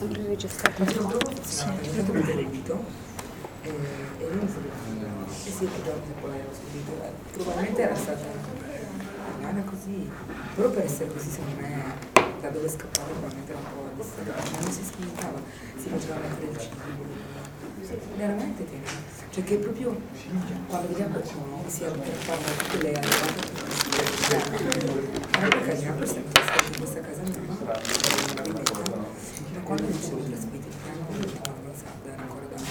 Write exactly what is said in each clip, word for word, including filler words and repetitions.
registrato. Sì, ho vedere il dito e lui mi sì, sì, poi l'ho subito. Probabilmente era stata non era così, però per essere così secondo me da dove scappare probabilmente era un po' distratto, non si schiantava, si faceva mettere il cibo, veramente tenero, cioè che proprio quando vediamo qualcuno che si parlava tutte le arrivate era per casino, poi siamo stati in questa casa mia, ma quando dicevo i trasferiti di campo non sa, era ancora da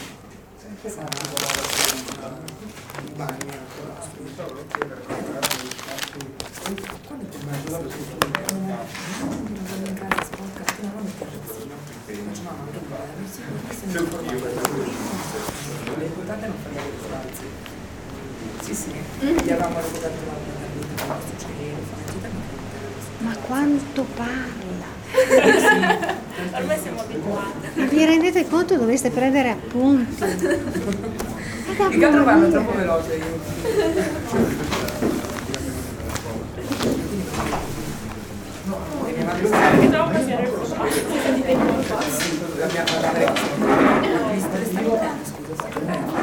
il bagno era ancora costruito. Quando tu mangi la in casa sporca, non lo mettere così, no? Faccio mamma, che bello, sì, questo è un po' l'importante è non fare le sbalzi. Sì, sì, gli avevamo ricordato la vita, questo cielo, ma quanto parla! Sì, ormai siamo abituati. Vi rendete conto? Dovreste prendere appunti. Che altro vanno troppo veloce io. Perché trovo che sia ricordato. Sì, l'abbiamo parlato. Lista, stai vedendo, scusa, stai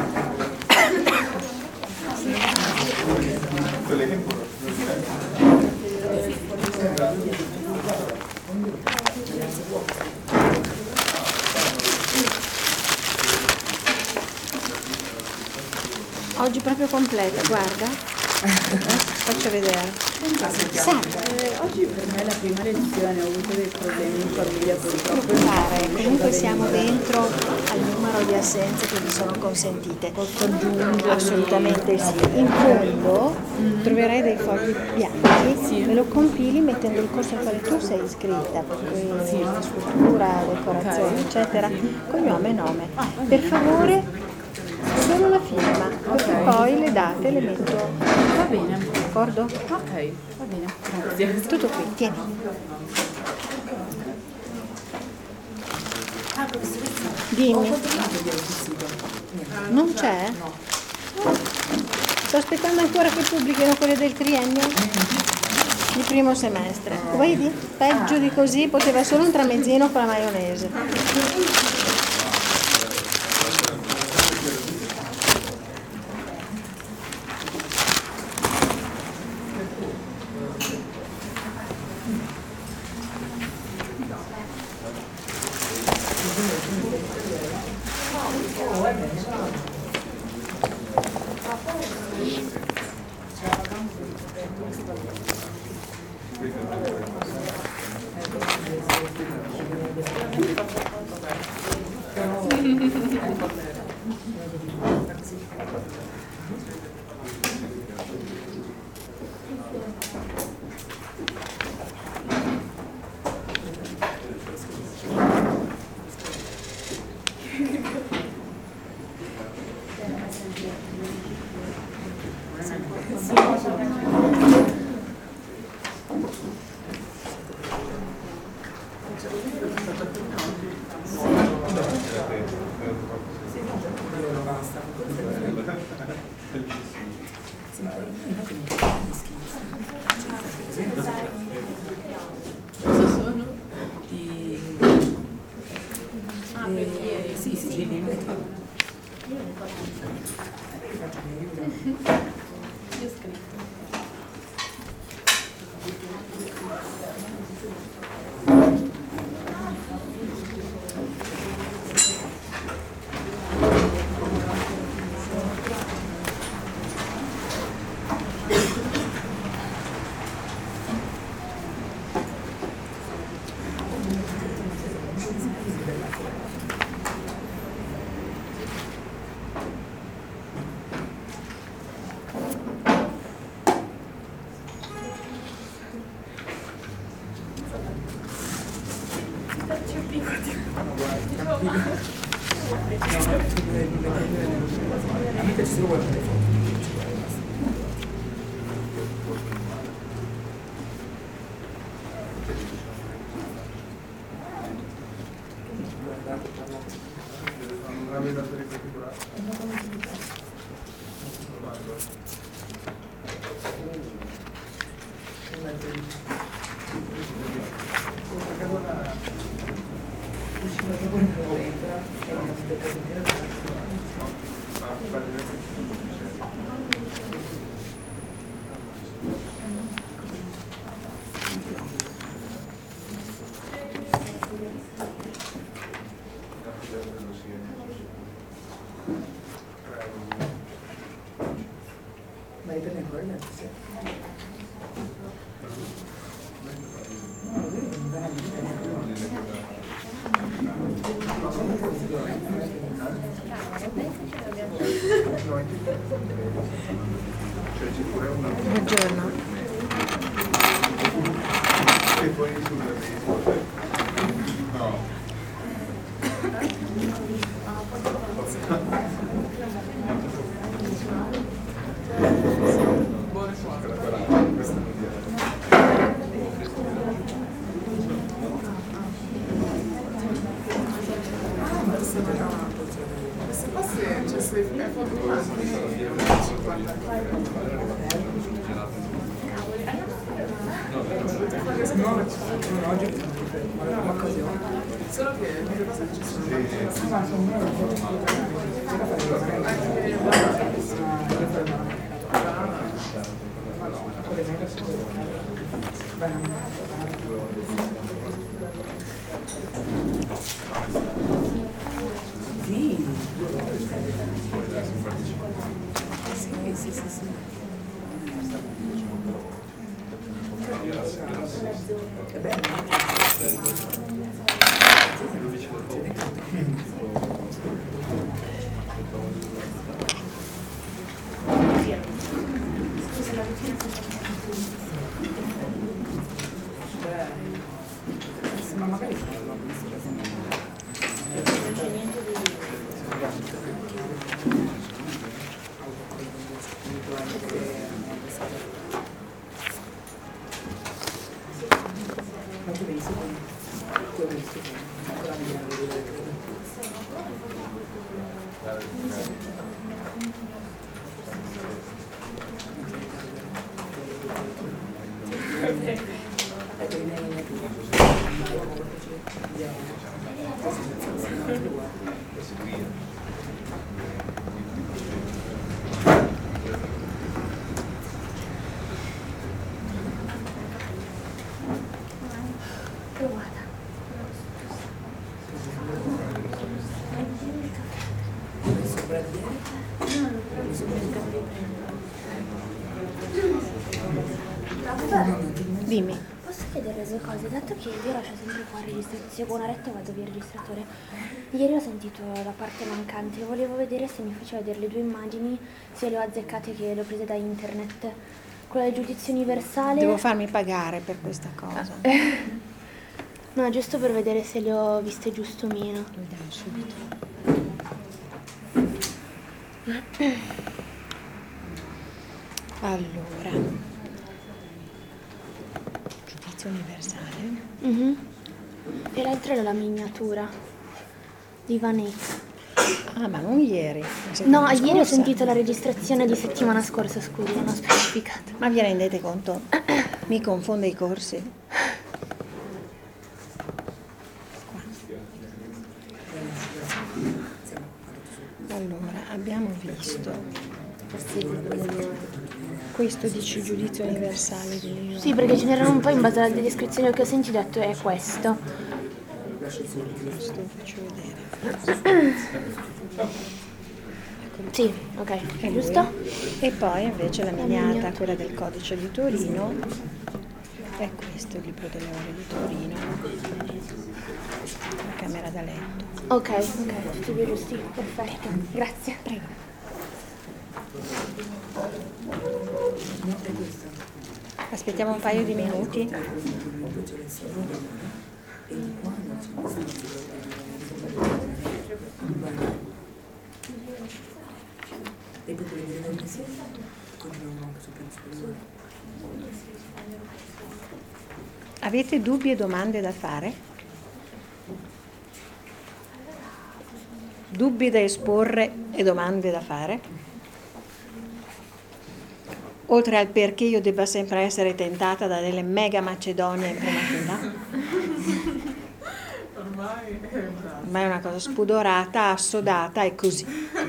Oggi proprio completa, guarda. Eh, faccio vedere. Eh, oggi per me è la prima lezione, ho avuto dei problemi in famiglia purtroppo. Preoccupare, comunque siamo dentro al numero di assenze che vi sono consentite. Posso aggiungere? Assolutamente sì. In fondo troverai dei fogli bianchi, Sì. me lo compili mettendo il corso al quale tu sei iscritta, per cui sì, scultura, decorazione, Ok. eccetera, cognome e nome. Per favore, solo la firma, perché poi le date le metto. Va bene. D'accordo? Ok, va bene, grazie. Tutto qui, tieni. Ah, professoressa, Dimmi. ho controllato ieri il sito. Non c'è? No. Sto aspettando ancora che pubblichino quelle del triennio di primo semestre. Vedi? Peggio di così poteva solo un tramezzino con la maionese. Cosa sono? Di... Ah, per ieri. Sì, sì, sì, di... Io ho scritto. A me piace solo guardare le foto. usciva proprio nella pentola e non si deve sentire. Ma li prendi ancora le sì. No, lui non va a Buongiorno. E poi no. No, oggi è un'occasione. Solo che vedo cosa ci sono. Sì, ma sono uno sì, sì, sì, sì. Che bello. Ma magari Dimmi. Posso chiedere due cose? Dato che io lascio sempre qua registrazione, se con una retta vado via il registratore. Ieri ho sentito la parte mancante, volevo vedere se mi faceva vedere le due immagini, se le ho azzeccate che le ho prese da internet. Quella del giudizio universale. Devo farmi pagare per questa cosa. No, giusto per vedere se le ho viste giusto o meno. Lo vediamo subito. Allora, giudizio universale. Mhm. E l'altra era la miniatura di Vanek. Ah, ma non ieri. la No, settimana ieri ho scorsa. sentito la registrazione di settimana scorsa, scusi, non ho specificato. Ma vi rendete conto? Mi confonde i corsi. Qua. Allora, abbiamo visto. Questo dice giudizio universale di Sì, perché ce n'erano un po' in base alle descrizioni che ho sentito, ho detto è questo. Questo faccio vedere. Sì, ok, È lui. giusto? E poi invece la miniata, miniata. quella del codice di Torino, è questo il libro delle ore di Torino, la camera da letto. Ok, ok, tutti e due giusti, perfetto, grazie. Prego. Aspettiamo un paio di minuti. E poi puoi vedere nel mese continuano anche sul piano superiore. Avete dubbi e domande da fare? Dubbi da esporre e domande da fare? Oltre al perché io debba sempre essere tentata da delle mega macedonie in prima fila? Ormai ormai è una cosa spudorata, assodata e così.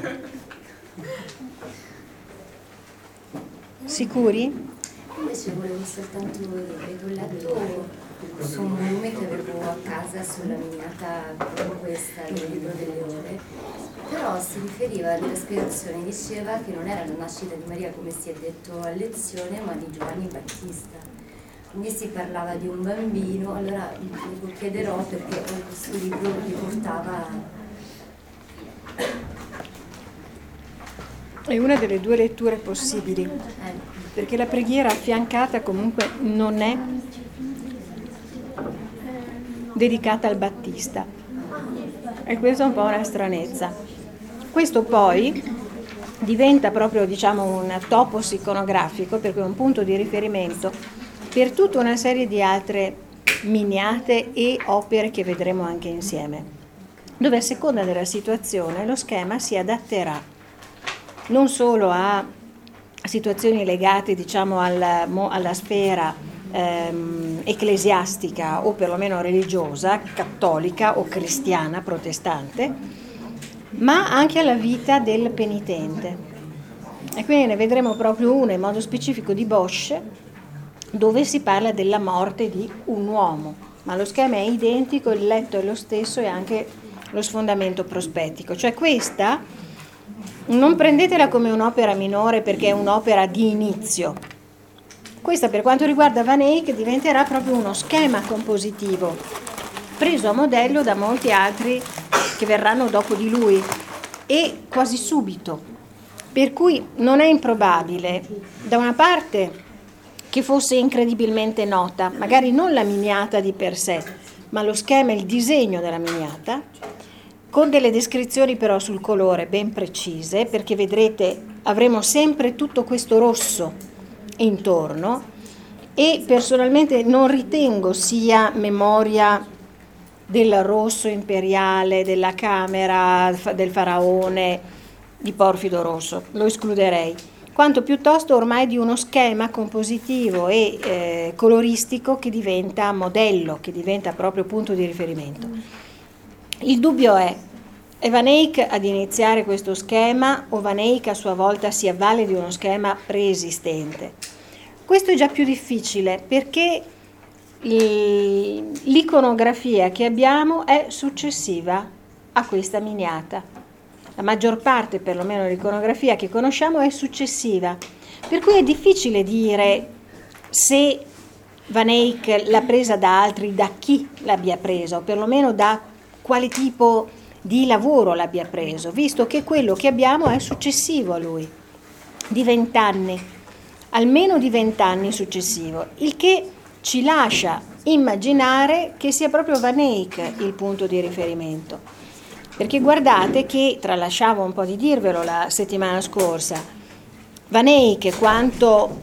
Sicuri? Invece volevo soltanto dire che ho letto su un volume che avevo a casa sulla miniata come questa, il libro delle ore, però si riferiva nella spiegazione, diceva che non era la nascita di Maria come si è detto a lezione, ma di Giovanni Battista. Quindi si parlava di un bambino, allora lo chiederò perché questo libro riportava. È una delle due letture possibili, Eh, perché la preghiera affiancata comunque non è dedicata al Battista, e questa è un po' una stranezza. Questo poi diventa proprio, diciamo, un topos iconografico, perché è un punto di riferimento per tutta una serie di altre miniate e opere che vedremo anche insieme, dove a seconda della situazione lo schema si adatterà non solo a situazioni legate, diciamo, alla, alla sfera ehm, ecclesiastica o perlomeno religiosa, cattolica o cristiana, protestante, ma anche alla vita del penitente. E quindi ne vedremo proprio una in modo specifico di Bosch, dove si parla della morte di un uomo, ma lo schema è identico, il letto è lo stesso e anche lo sfondamento prospettico. Cioè questa non prendetela come un'opera minore perché è un'opera di inizio. Questa, per quanto riguarda Van Eyck, diventerà proprio uno schema compositivo preso a modello da molti altri che verranno dopo di lui e quasi subito, per cui non è improbabile da una parte che fosse incredibilmente nota, magari non la miniata di per sé, ma lo schema e il disegno della miniata, con delle descrizioni però sul colore ben precise, perché vedrete avremo sempre tutto questo rosso intorno, e personalmente non ritengo sia memoria del rosso imperiale, della camera del faraone di Porfido Rosso, lo escluderei, quanto piuttosto ormai di uno schema compositivo e eh, coloristico che diventa modello, che diventa proprio punto di riferimento. Il dubbio è, è Van Eyck ad iniziare questo schema o Van Eyck a sua volta si avvale di uno schema preesistente? Questo è già più difficile perché l'iconografia che abbiamo è successiva a questa miniata. La maggior parte, perlomeno dell'iconografia che conosciamo, è successiva, per cui è difficile dire se Van Eyck l'ha presa da altri, da chi l'abbia presa, o perlomeno da quale tipo di lavoro l'abbia preso, visto che quello che abbiamo è successivo a lui, di vent'anni, almeno di vent'anni successivo, il che ci lascia immaginare che sia proprio Van Eyck il punto di riferimento. Perché guardate che, tralasciavo un po' di dirvelo la settimana scorsa, Van Eyck quanto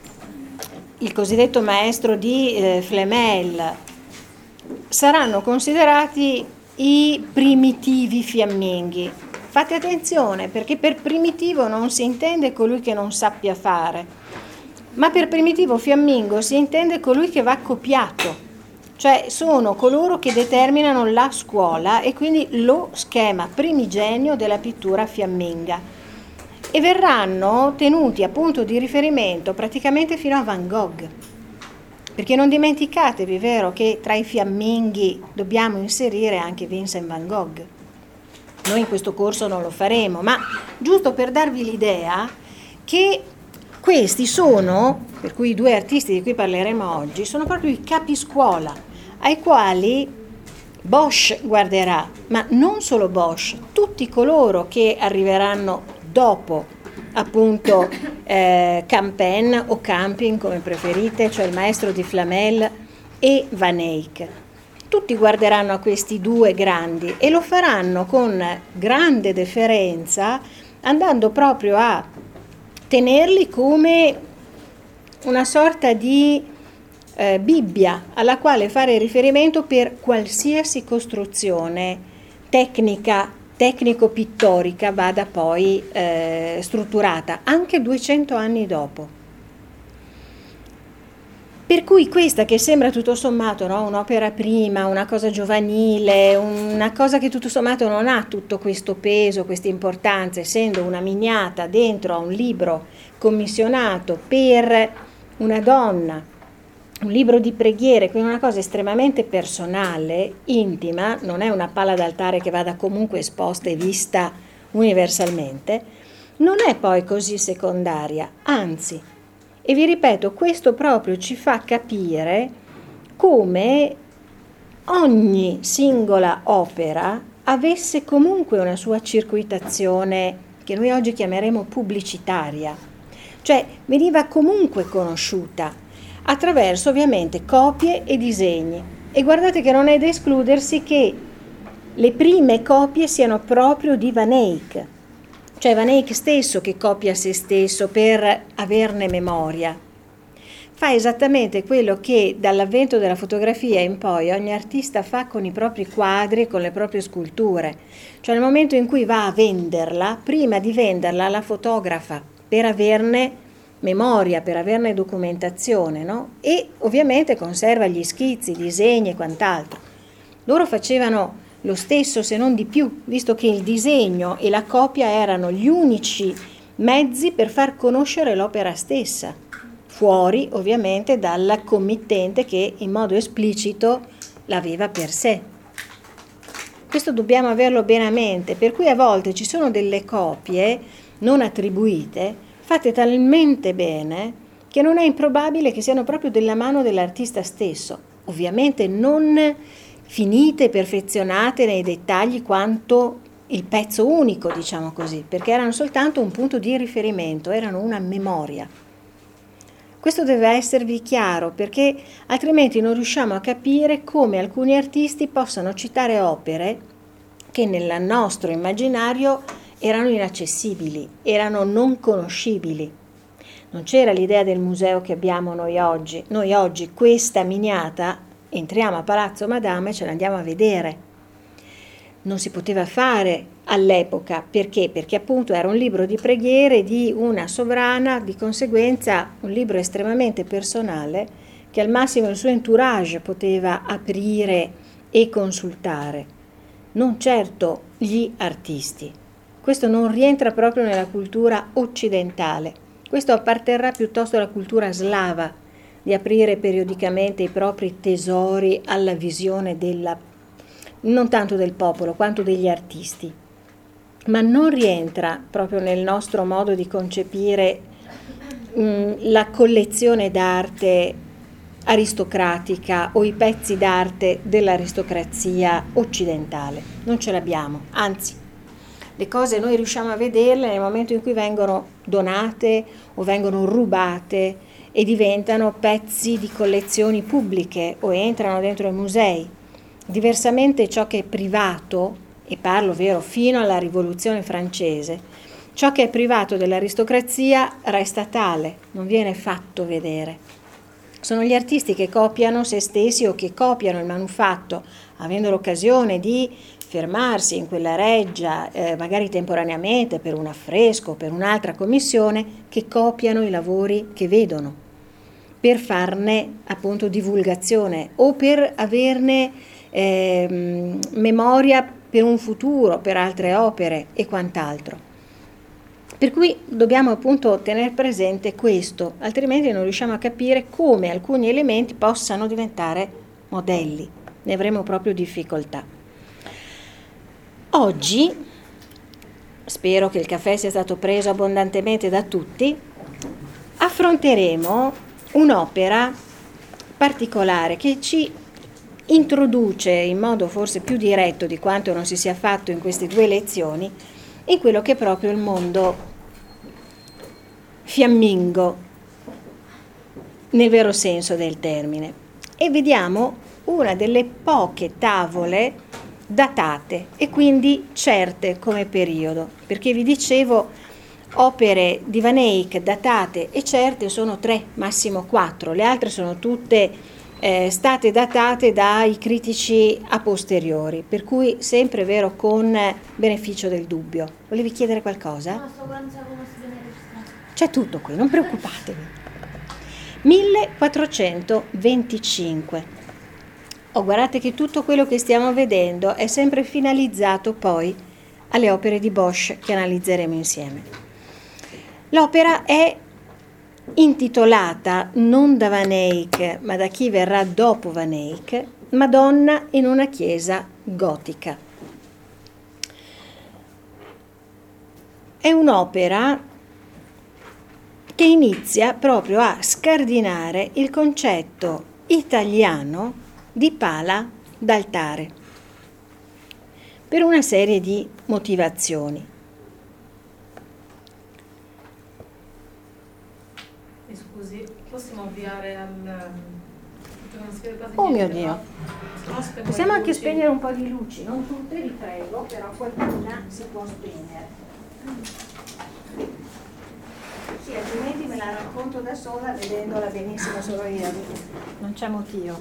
il cosiddetto maestro di eh, Flamel saranno considerati i primitivi fiamminghi. Fate attenzione perché per primitivo non si intende colui che non sappia fare, ma per primitivo fiammingo si intende colui che va copiato. Cioè sono coloro che determinano la scuola e quindi lo schema primigenio della pittura fiamminga e verranno tenuti a punto di riferimento praticamente fino a Van Gogh, perché non dimenticatevi, vero, che tra i fiamminghi dobbiamo inserire anche Vincent Van Gogh. Noi in questo corso non lo faremo, ma giusto per darvi l'idea che questi sono, per cui i due artisti di cui parleremo oggi, sono proprio i capiscuola ai quali Bosch guarderà, ma non solo Bosch, tutti coloro che arriveranno dopo, appunto eh, Campen o Camping come preferite, cioè il maestro di Flamel e Van Eyck. Tutti guarderanno a questi due grandi e lo faranno con grande deferenza, andando proprio a tenerli come una sorta di eh, Bibbia alla quale fare riferimento per qualsiasi costruzione tecnica, tecnico-pittorica vada poi eh, strutturata, anche duecento anni dopo. Per cui questa che sembra tutto sommato, no, un'opera prima, una cosa giovanile, una cosa che tutto sommato non ha tutto questo peso, questa importanza, essendo una miniata dentro a un libro commissionato per una donna, un libro di preghiere, quindi una cosa estremamente personale, intima, non è una palla d'altare che vada comunque esposta e vista universalmente, non è poi così secondaria, anzi. E vi ripeto, questo proprio ci fa capire come ogni singola opera avesse comunque una sua circuitazione che noi oggi chiameremo pubblicitaria, cioè veniva comunque conosciuta attraverso ovviamente copie e disegni. E guardate che non è da escludersi che le prime copie siano proprio di Van Eyck, cioè Van Eyck stesso che copia se stesso per averne memoria. Fa esattamente quello che dall'avvento della fotografia in poi ogni artista fa con i propri quadri e con le proprie sculture. Cioè nel momento in cui va a venderla, prima di venderla la fotografa per averne memoria, per averne documentazione, no? E ovviamente conserva gli schizzi, i disegni e quant'altro. Loro facevano lo stesso, se non di più, visto che il disegno e la copia erano gli unici mezzi per far conoscere l'opera stessa, fuori ovviamente dal committente che in modo esplicito l'aveva per sé. Questo dobbiamo averlo bene a mente, per cui a volte ci sono delle copie non attribuite, fatte talmente bene che non è improbabile che siano proprio della mano dell'artista stesso, ovviamente non finite e perfezionate nei dettagli quanto il pezzo unico, diciamo così, perché erano soltanto un punto di riferimento, erano una memoria. Questo deve esservi chiaro, perché altrimenti non riusciamo a capire come alcuni artisti possano citare opere che nel nostro immaginario erano inaccessibili, erano non conoscibili. Non c'era l'idea del museo che abbiamo noi oggi. Noi oggi questa miniata entriamo a Palazzo Madama e ce l'andiamo a vedere. Non si poteva fare all'epoca, perché? Perché appunto era un libro di preghiere di una sovrana, di conseguenza un libro estremamente personale che al massimo il suo entourage poteva aprire e consultare, non certo gli artisti. Questo non rientra proprio nella cultura occidentale, questo apparterrà piuttosto alla cultura slava, di aprire periodicamente i propri tesori alla visione della, non tanto del popolo quanto degli artisti, ma non rientra proprio nel nostro modo di concepire mh, la collezione d'arte aristocratica o i pezzi d'arte dell'aristocrazia occidentale. Non ce l'abbiamo, anzi, le cose noi riusciamo a vederle nel momento in cui vengono donate o vengono rubate e diventano pezzi di collezioni pubbliche o entrano dentro i musei. Diversamente ciò che è privato, e parlo vero fino alla Rivoluzione francese, ciò che è privato dell'aristocrazia resta tale, non viene fatto vedere. Sono gli artisti che copiano se stessi o che copiano il manufatto, avendo l'occasione di fermarsi in quella reggia, eh, magari temporaneamente per un affresco, per un'altra commissione, che copiano i lavori che vedono, per farne appunto divulgazione o per averne eh, memoria per un futuro, per altre opere e quant'altro. Per cui dobbiamo appunto tenere presente questo, altrimenti non riusciamo a capire come alcuni elementi possano diventare modelli, ne avremo proprio difficoltà. Oggi, spero che il caffè sia stato preso abbondantemente da tutti, affronteremo un'opera particolare che ci introduce in modo forse più diretto di quanto non si sia fatto in queste due lezioni in quello che è proprio il mondo fiammingo nel vero senso del termine, e vediamo una delle poche tavole datate e quindi certe come periodo, perché vi dicevo opere di Van Eyck datate e certe sono tre, massimo quattro, le altre sono tutte eh, state datate dai critici a posteriori, per cui sempre vero con beneficio del dubbio. Volevi chiedere qualcosa? No, sto guardando come si viene registrato. C'è tutto qui, non preoccupatevi. millequattrocentoventicinque. Oh, guardate che tutto quello che stiamo vedendo è sempre finalizzato poi alle opere di Bosch che analizzeremo insieme. L'opera è intitolata, non da Van Eyck, ma da chi verrà dopo Van Eyck, Madonna in una chiesa gotica. È un'opera che inizia proprio a scardinare il concetto italiano di pala d'altare per una serie di motivazioni. Mi scusi, possiamo avviare al... Oh mio Dio! Possiamo Possiamo anche spegnere un po' di luci, non tutte, vi prego, però qualcuna si può spegnere. Sì, altrimenti me la racconto da sola vedendola benissimo solo io, non c'è motivo.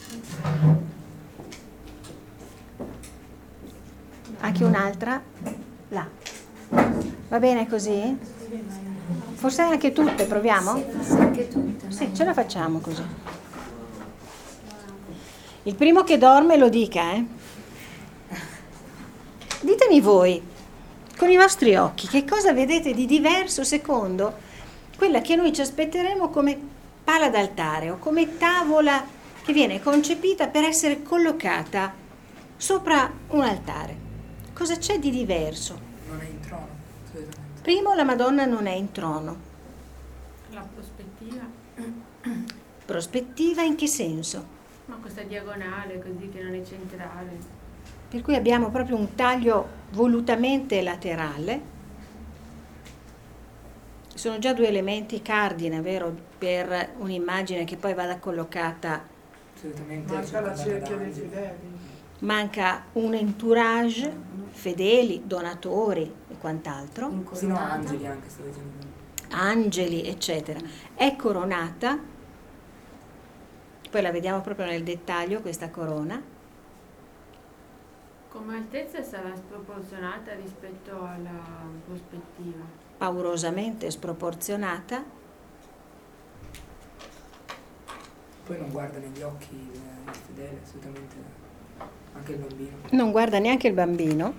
Anche un'altra? Là. Va bene così? Forse anche tutte, proviamo? Sì, anche tutte. Sì, ce la facciamo così. Il primo che dorme lo dica, eh? Ditemi voi, con i vostri occhi, che cosa vedete di diverso secondo quella che noi ci aspetteremo come pala d'altare o come tavola che viene concepita per essere collocata sopra un altare. Cosa c'è di diverso? Non è in trono, solitamente. Primo, la Madonna non è in trono. La prospettiva, Prospettiva in che senso? ma questa diagonale così che non è centrale. Per cui abbiamo proprio un taglio volutamente laterale. Sono già due elementi cardine, vero, per un'immagine che poi vada collocata. Solitamente Manca la circondata cerchia da dei angeli. fedeli. Manca un entourage, fedeli, donatori e quant'altro, Sì, no, angeli anche, sto dicendo. angeli, eccetera. È coronata, poi la vediamo proprio nel dettaglio questa corona. Come altezza sarà sproporzionata rispetto alla prospettiva. Paurosamente sproporzionata. Poi non guarda negli occhi il il fedele, assolutamente, anche il bambino. Non guarda neanche il bambino.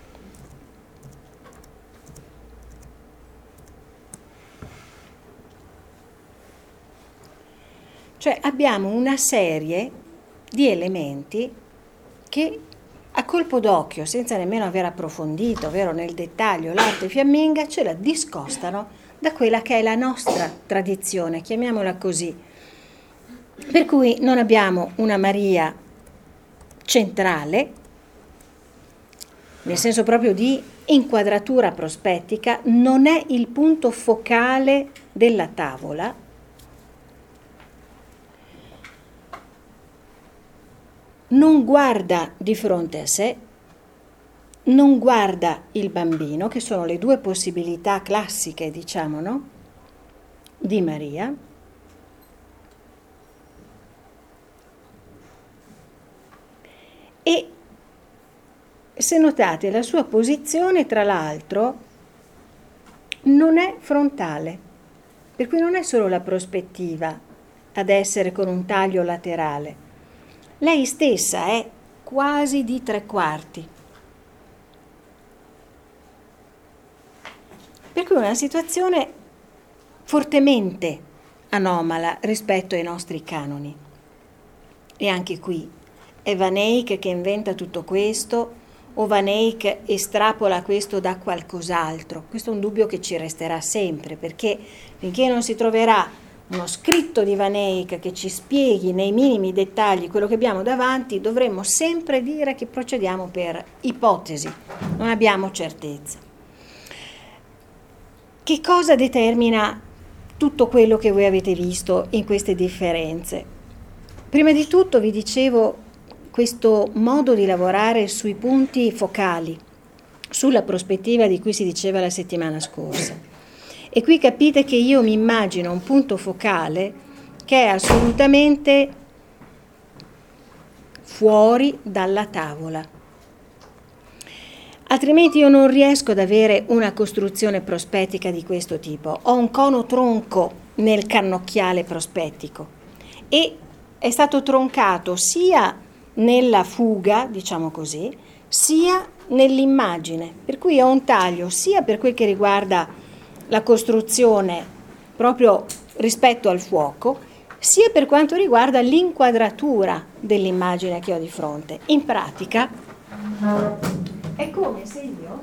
Cioè abbiamo una serie di elementi che a colpo d'occhio, senza nemmeno aver approfondito, vero, nel dettaglio l'arte fiamminga, ce la discostano da quella che è la nostra tradizione, chiamiamola così. Per cui non abbiamo una Maria centrale, nel senso proprio di inquadratura prospettica, non è il punto focale della tavola. Non guarda di fronte a sé, non guarda il bambino, che sono le due possibilità classiche, diciamo, no? Di Maria. E se notate, la sua posizione, tra l'altro, non è frontale, per cui non è solo la prospettiva ad essere con un taglio laterale. Lei stessa è quasi di tre quarti. Per cui una situazione fortemente anomala rispetto ai nostri canoni. E anche qui è Van Eyck che inventa tutto questo o Van Eyck estrapola questo da qualcos'altro? Questo è un dubbio che ci resterà sempre, perché finché non si troverà uno scritto di Van Eyck che ci spieghi nei minimi dettagli quello che abbiamo davanti, dovremmo sempre dire che procediamo per ipotesi, non abbiamo certezza. Che cosa determina tutto quello che voi avete visto in queste differenze? Prima di tutto vi dicevo questo modo di lavorare sui punti focali, sulla prospettiva di cui si diceva la settimana scorsa. E qui capite che io mi immagino un punto focale che è assolutamente fuori dalla tavola. Altrimenti io non riesco ad avere una costruzione prospettica di questo tipo. Ho un cono tronco nel cannocchiale prospettico e è stato troncato sia nella fuga, diciamo così, sia nell'immagine, per cui ho un taglio sia per quel che riguarda la costruzione proprio rispetto al fuoco, sia per quanto riguarda l'inquadratura dell'immagine che ho di fronte. In pratica è come se io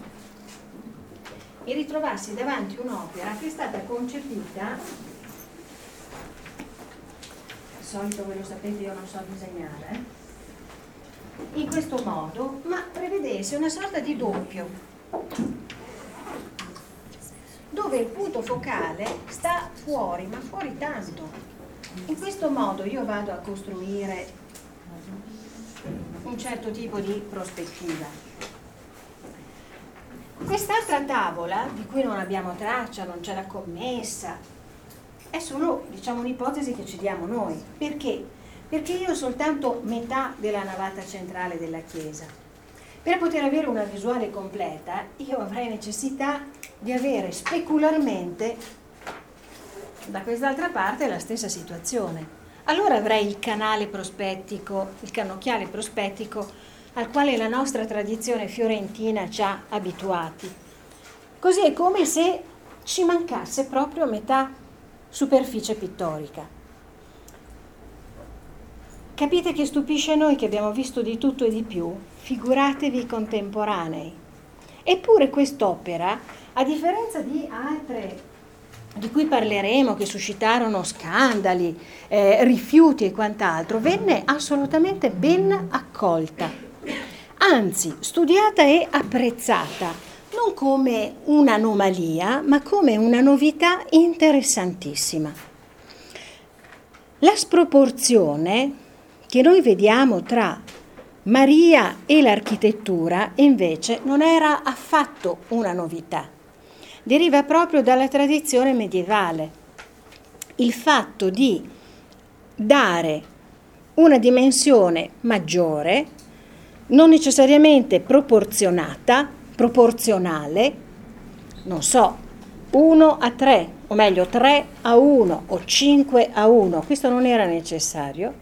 mi ritrovassi davanti un'opera che è stata concepita, di solito voi lo sapete, io non so disegnare, in questo modo, ma prevedesse una sorta di doppio, dove il punto focale sta fuori, ma fuori tanto. In questo modo io vado a costruire un certo tipo di prospettiva. Quest'altra tavola, di cui non abbiamo traccia, non c'è la commessa, è solo, diciamo, un'ipotesi che ci diamo noi. Perché? Perché io ho soltanto metà della navata centrale della chiesa. Per poter avere una visuale completa, io avrei necessità di avere specularmente da quest'altra parte la stessa situazione. Allora avrei il canale prospettico, il cannocchiale prospettico al quale la nostra tradizione fiorentina ci ha abituati. Così è come se ci mancasse proprio metà superficie pittorica. Capite che stupisce noi che abbiamo visto di tutto e di più? Figuratevi i contemporanei. Eppure quest'opera, a differenza di altre di cui parleremo, che suscitarono scandali, eh, rifiuti e quant'altro, venne assolutamente ben accolta, anzi studiata e apprezzata, non come un'anomalia, ma come una novità interessantissima. La sproporzione che noi vediamo tra Maria e l'architettura invece non era affatto una novità, deriva proprio dalla tradizione medievale. Il fatto di dare una dimensione maggiore, non necessariamente proporzionata, proporzionale, non so, uno a tre, o meglio tre a uno o cinque a uno, questo non era necessario,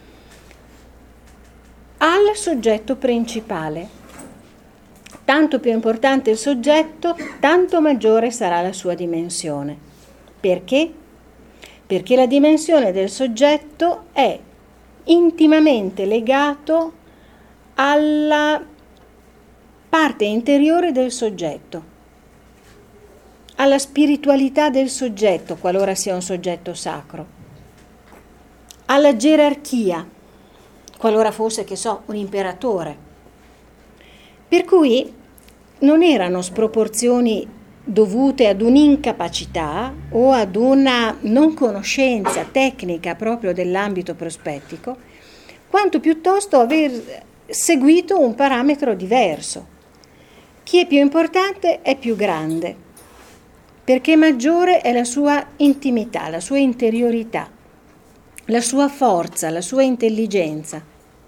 al soggetto principale. Tanto più importante il soggetto, tanto maggiore sarà la sua dimensione. Perché? Perché la dimensione del soggetto è intimamente legato alla parte interiore del soggetto, alla spiritualità del soggetto, qualora sia un soggetto sacro, alla gerarchia, qualora fosse, che so, un imperatore. Per cui non erano sproporzioni dovute ad un'incapacità o ad una non conoscenza tecnica proprio dell'ambito prospettico, quanto piuttosto aver seguito un parametro diverso. Chi è più importante è più grande, perché maggiore è la sua intimità, la sua interiorità, la sua forza, la sua intelligenza.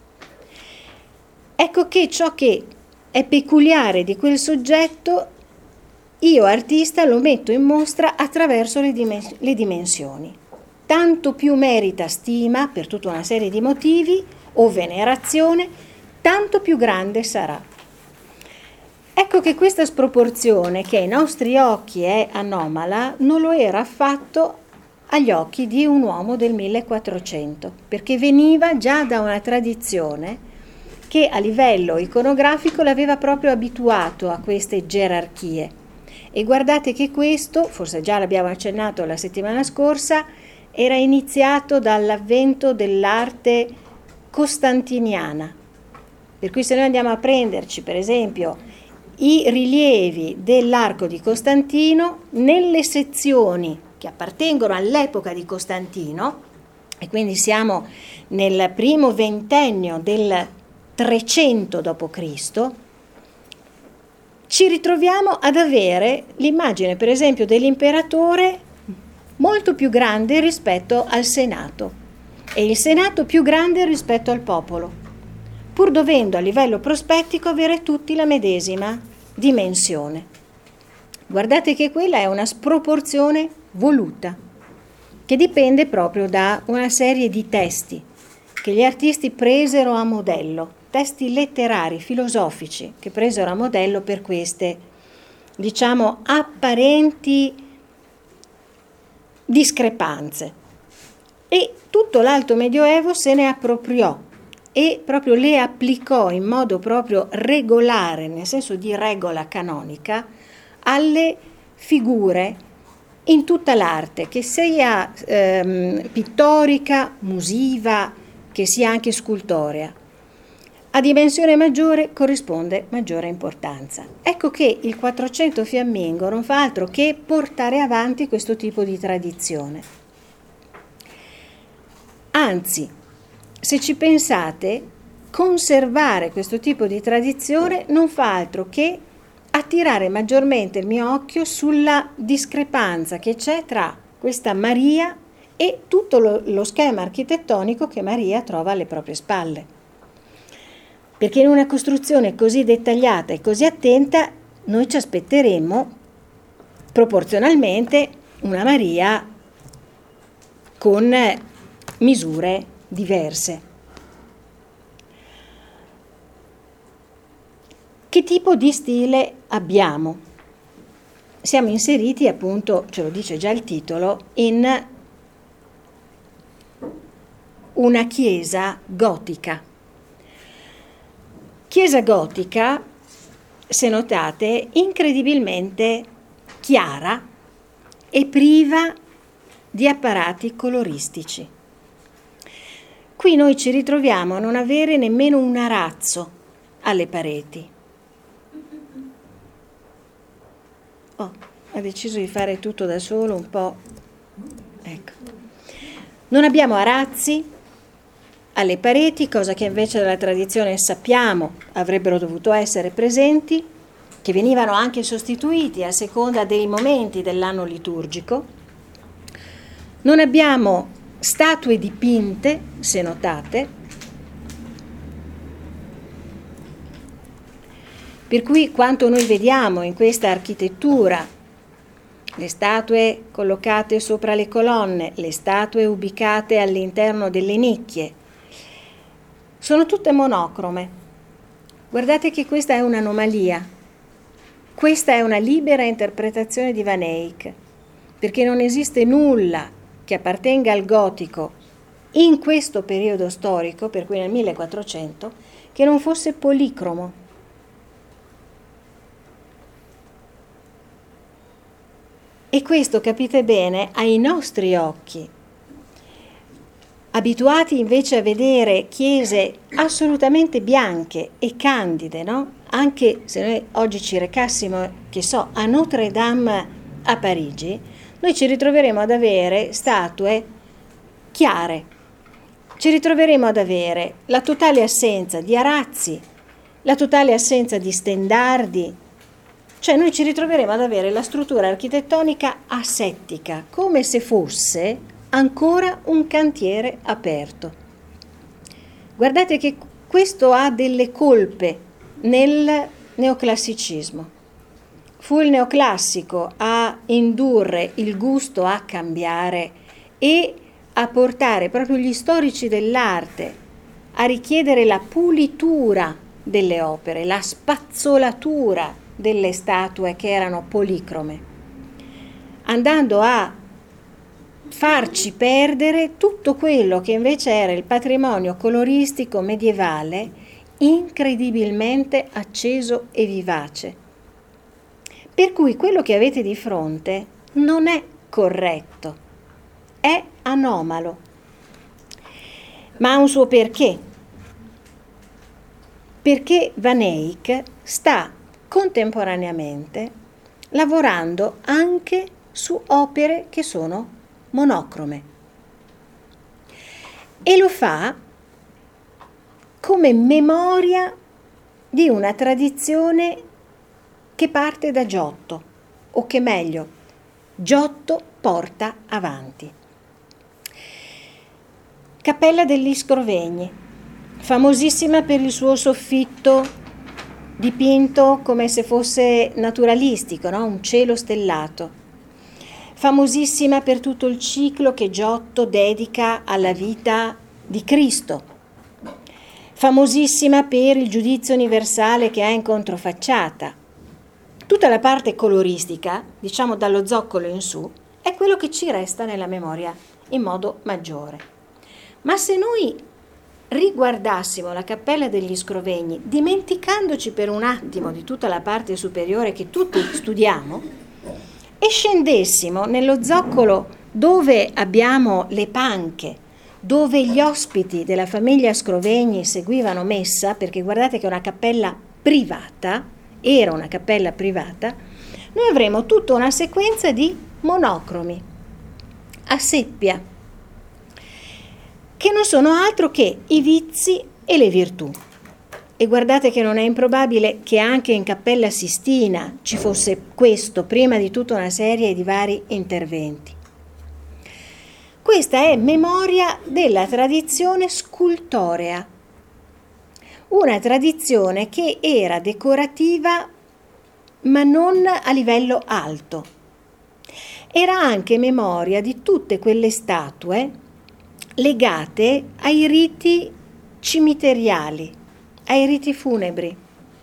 Ecco che ciò che è peculiare di quel soggetto, io artista lo metto in mostra attraverso le, dimens- le dimensioni. Tanto più merita stima per tutta una serie di motivi o venerazione, tanto più grande sarà. Ecco che questa sproporzione, che ai nostri occhi è anomala, non lo era affatto agli occhi di un uomo del millequattrocento, perché veniva già da una tradizione che a livello iconografico l'aveva proprio abituato a queste gerarchie. E guardate che questo, forse già l'abbiamo accennato la settimana scorsa, era iniziato dall'avvento dell'arte costantiniana. Per cui se noi andiamo a prenderci, per esempio, i rilievi dell'arco di Costantino, nelle sezioni che appartengono all'epoca di Costantino, e quindi siamo nel primo ventennio del trecento dopo Cristo, ci ritroviamo ad avere l'immagine, per esempio, dell'imperatore molto più grande rispetto al Senato e il Senato più grande rispetto al popolo, pur dovendo a livello prospettico avere tutti la medesima dimensione. Guardate che quella è una sproporzione voluta, che dipende proprio da una serie di testi che gli artisti presero a modello, testi letterari, filosofici, che presero a modello per queste, diciamo, apparenti discrepanze. E tutto l'Alto Medioevo se ne appropriò e proprio le applicò in modo proprio regolare, nel senso di regola canonica, alle figure in tutta l'arte, che sia ehm, pittorica, musiva, che sia anche scultorea. A dimensione maggiore corrisponde maggiore importanza. Ecco che il Quattrocento fiammingo non fa altro che portare avanti questo tipo di tradizione. Anzi, se ci pensate, conservare questo tipo di tradizione non fa altro che attirare maggiormente il mio occhio sulla discrepanza che c'è tra questa Maria e tutto lo, lo schema architettonico che Maria trova alle proprie spalle. Perché in una costruzione così dettagliata e così attenta noi ci aspetteremmo proporzionalmente una Maria con misure diverse. Che tipo di stile abbiamo? Siamo inseriti, appunto, ce lo dice già il titolo, in una chiesa gotica. Chiesa gotica, se notate, incredibilmente chiara e priva di apparati coloristici. Qui noi ci ritroviamo a non avere nemmeno un arazzo alle pareti. Oh, ha deciso di fare tutto da solo, un po'. Ecco. Non abbiamo arazzi alle pareti, cosa che invece dalla tradizione sappiamo avrebbero dovuto essere presenti, che venivano anche sostituiti a seconda dei momenti dell'anno liturgico. Non abbiamo statue dipinte, se notate, per cui quanto noi vediamo in questa architettura, le statue collocate sopra le colonne, le statue ubicate all'interno delle nicchie, sono tutte monocrome. Guardate che questa è un'anomalia, questa è una libera interpretazione di Van Eyck, perché non esiste nulla che appartenga al gotico in questo periodo storico, per cui nel millequattrocento, che non fosse policromo. E questo, capite bene, ai nostri occhi, abituati invece a vedere chiese assolutamente bianche e candide, no? Anche se noi oggi ci recassimo, che so, a Notre Dame a Parigi, noi ci ritroveremo ad avere statue chiare, ci ritroveremo ad avere la totale assenza di arazzi, la totale assenza di stendardi. Cioè noi ci ritroveremo ad avere la struttura architettonica asettica, come se fosse ancora un cantiere aperto. Guardate che questo ha delle colpe nel neoclassicismo. Fu il neoclassico a indurre il gusto a cambiare e a portare proprio gli storici dell'arte a richiedere la pulitura delle opere, la spazzolatura delle statue che erano policrome, andando a farci perdere tutto quello che invece era il patrimonio coloristico medievale incredibilmente acceso e vivace. Per cui quello che avete di fronte non è corretto, è anomalo, ma ha un suo perché. Perché Van Eyck sta contemporaneamente lavorando anche su opere che sono monocrome e lo fa come memoria di una tradizione che parte da Giotto, o che meglio Giotto porta avanti. Cappella degli Scrovegni, famosissima per il suo soffitto dipinto come se fosse naturalistico, no? Un cielo stellato. famosissima per tutto il ciclo che Giotto dedica alla vita di Cristo, famosissima per il giudizio universale che ha in controfacciata. Tutta la parte coloristica, diciamo dallo zoccolo in su, è quello che ci resta nella memoria in modo maggiore. Ma se noi riguardassimo la Cappella degli Scrovegni, dimenticandoci per un attimo di tutta la parte superiore che tutti studiamo, e scendessimo nello zoccolo dove abbiamo le panche, dove gli ospiti della famiglia Scrovegni seguivano messa, perché guardate che è una cappella privata, era una cappella privata, noi avremo tutta una sequenza di monocromi a seppia, che non sono altro che i vizi e le virtù. E guardate che non è improbabile che anche in Cappella Sistina ci fosse questo, prima di tutta una serie di vari interventi. Questa è memoria della tradizione scultorea, una tradizione che era decorativa ma non a livello alto. Era anche memoria di tutte quelle statue legate ai riti cimiteriali, ai riti funebri,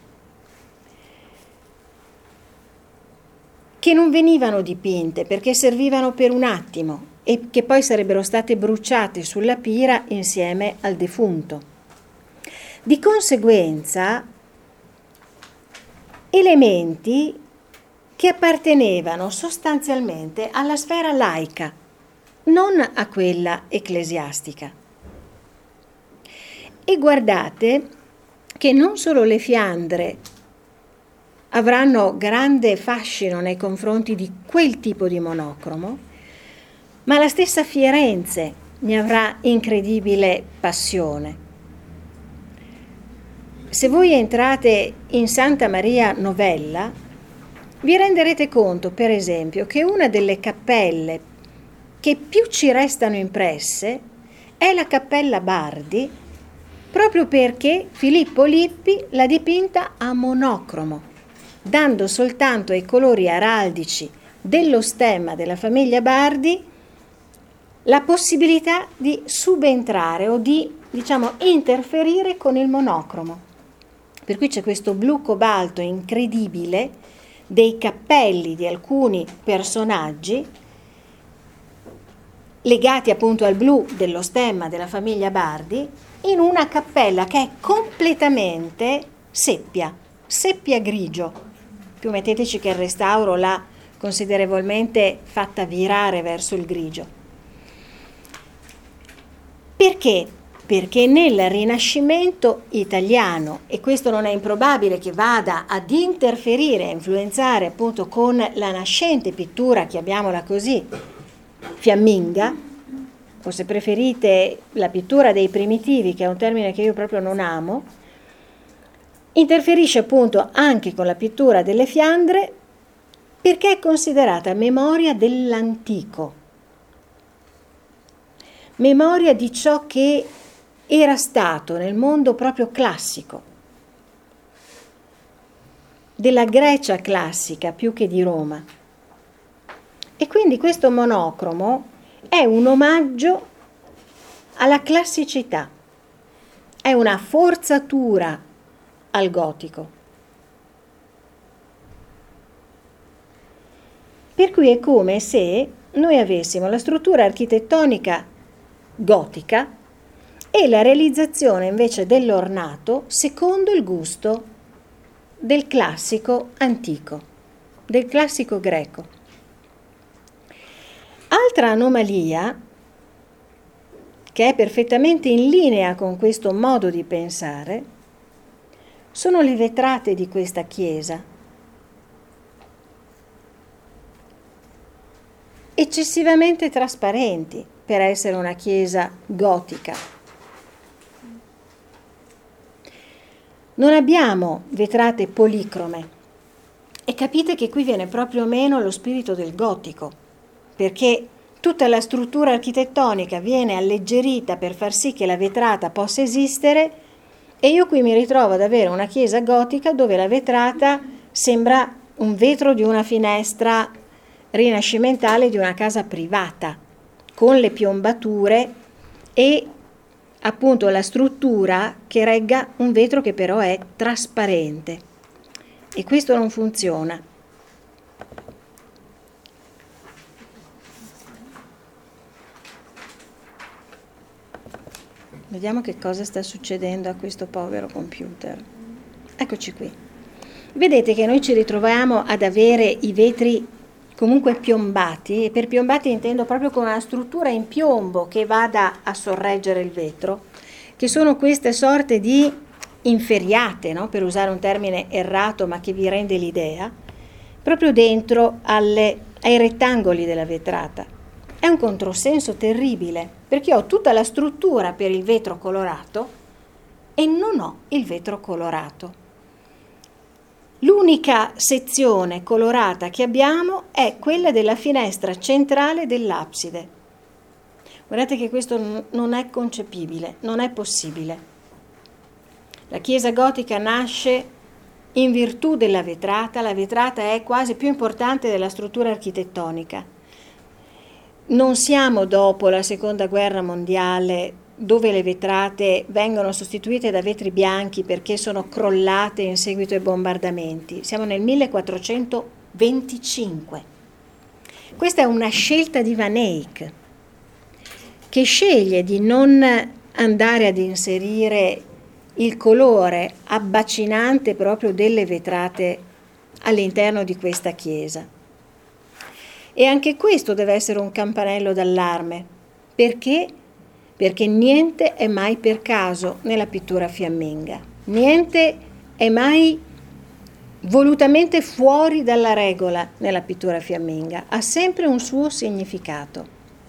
che non venivano dipinte perché servivano per un attimo e che poi sarebbero state bruciate sulla pira insieme al defunto. Di conseguenza, elementi che appartenevano sostanzialmente alla sfera laica, non a quella ecclesiastica. E guardate che non solo le Fiandre avranno grande fascino nei confronti di quel tipo di monocromo, ma la stessa Firenze ne avrà incredibile passione. Se voi entrate in Santa Maria Novella, vi renderete conto, per esempio, che una delle cappelle che più ci restano impresse è la Cappella Bardi, proprio perché Filippo Lippi l'ha dipinta a monocromo, dando soltanto ai colori araldici dello stemma della famiglia Bardi la possibilità di subentrare o di, diciamo, interferire con il monocromo. Per cui c'è questo blu cobalto incredibile dei cappelli di alcuni personaggi legati appunto al blu dello stemma della famiglia Bardi, in una cappella che è completamente seppia, seppia grigio. Più metteteci che il restauro l'ha considerevolmente fatta virare verso il grigio. Perché? Perché nel Rinascimento italiano, e questo non è improbabile che vada ad interferire, a influenzare appunto con la nascente pittura, chiamiamola così, fiamminga, o se preferite la pittura dei primitivi, che è un termine che io proprio non amo, interferisce appunto anche con la pittura delle Fiandre perché è considerata memoria dell'antico, memoria di ciò che era stato nel mondo proprio classico, della Grecia classica più che di Roma. E quindi questo monocromo è un omaggio alla classicità, è una forzatura al gotico. Per cui è come se noi avessimo la struttura architettonica gotica e la realizzazione invece dell'ornato secondo il gusto del classico antico, del classico greco. Altra anomalia, che è perfettamente in linea con questo modo di pensare, sono le vetrate di questa chiesa, eccessivamente trasparenti per essere una chiesa gotica. Non abbiamo vetrate policrome e capite che qui viene proprio meno lo spirito del gotico, perché tutta la struttura architettonica viene alleggerita per far sì che la vetrata possa esistere e io qui mi ritrovo ad avere una chiesa gotica dove la vetrata sembra un vetro di una finestra rinascimentale di una casa privata, con le piombature e appunto la struttura che regga un vetro che però è trasparente, e questo non funziona. Vediamo che cosa sta succedendo a questo povero computer. Eccoci qui. Vedete che noi ci ritroviamo ad avere i vetri comunque piombati, e per piombati intendo proprio con una struttura in piombo che vada a sorreggere il vetro, che sono queste sorte di inferriate, no? Per usare un termine errato ma che vi rende l'idea, proprio dentro alle, ai rettangoli della vetrata. È un controsenso terribile, perché ho tutta la struttura per il vetro colorato e non ho il vetro colorato. L'unica sezione colorata che abbiamo è quella della finestra centrale dell'abside. Guardate che questo non è concepibile, non è possibile. La chiesa gotica nasce in virtù della vetrata, la vetrata è quasi più importante della struttura architettonica. Non siamo dopo la seconda guerra mondiale, dove le vetrate vengono sostituite da vetri bianchi perché sono crollate in seguito ai bombardamenti. Siamo nel millequattrocentoventicinque. Questa è una scelta di Van Eyck, che sceglie di non andare ad inserire il colore abbacinante proprio delle vetrate all'interno di questa chiesa. E anche questo deve essere un campanello d'allarme. Perché? Perché niente è mai per caso nella pittura fiamminga. Niente è mai volutamente fuori dalla regola nella pittura fiamminga. Ha sempre un suo significato.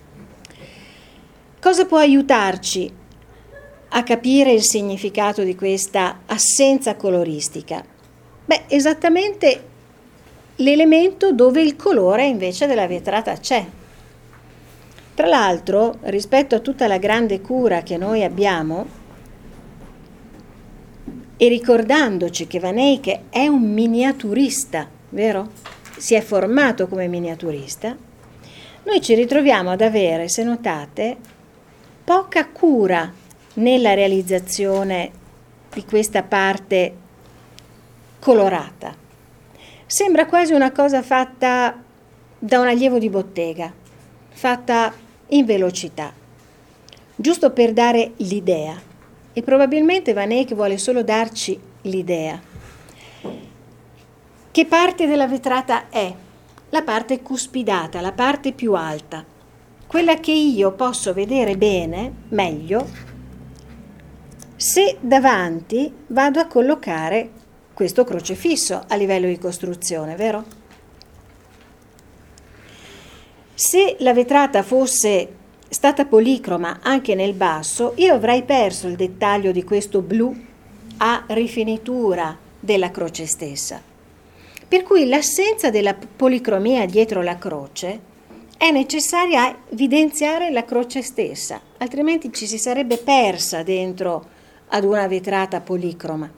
Cosa può aiutarci a capire il significato di questa assenza coloristica? Beh, esattamente l'elemento dove il colore invece della vetrata c'è. Tra l'altro, rispetto a tutta la grande cura che noi abbiamo, e ricordandoci che Van Eyck è un miniaturista, vero? Si è formato come miniaturista, noi ci ritroviamo ad avere, se notate, poca cura nella realizzazione di questa parte colorata. Sembra quasi una cosa fatta da un allievo di bottega, fatta in velocità, giusto per dare l'idea. E probabilmente Van Eyck vuole solo darci l'idea. Che parte della vetrata è? La parte cuspidata, la parte più alta, quella che io posso vedere bene, meglio, se davanti vado a collocare questo crocefisso a livello di costruzione, vero? Se la vetrata fosse stata policroma anche nel basso, io avrei perso il dettaglio di questo blu a rifinitura della croce stessa. Per cui l'assenza della policromia dietro la croce è necessaria a evidenziare la croce stessa, altrimenti ci si sarebbe persa dentro ad una vetrata policroma.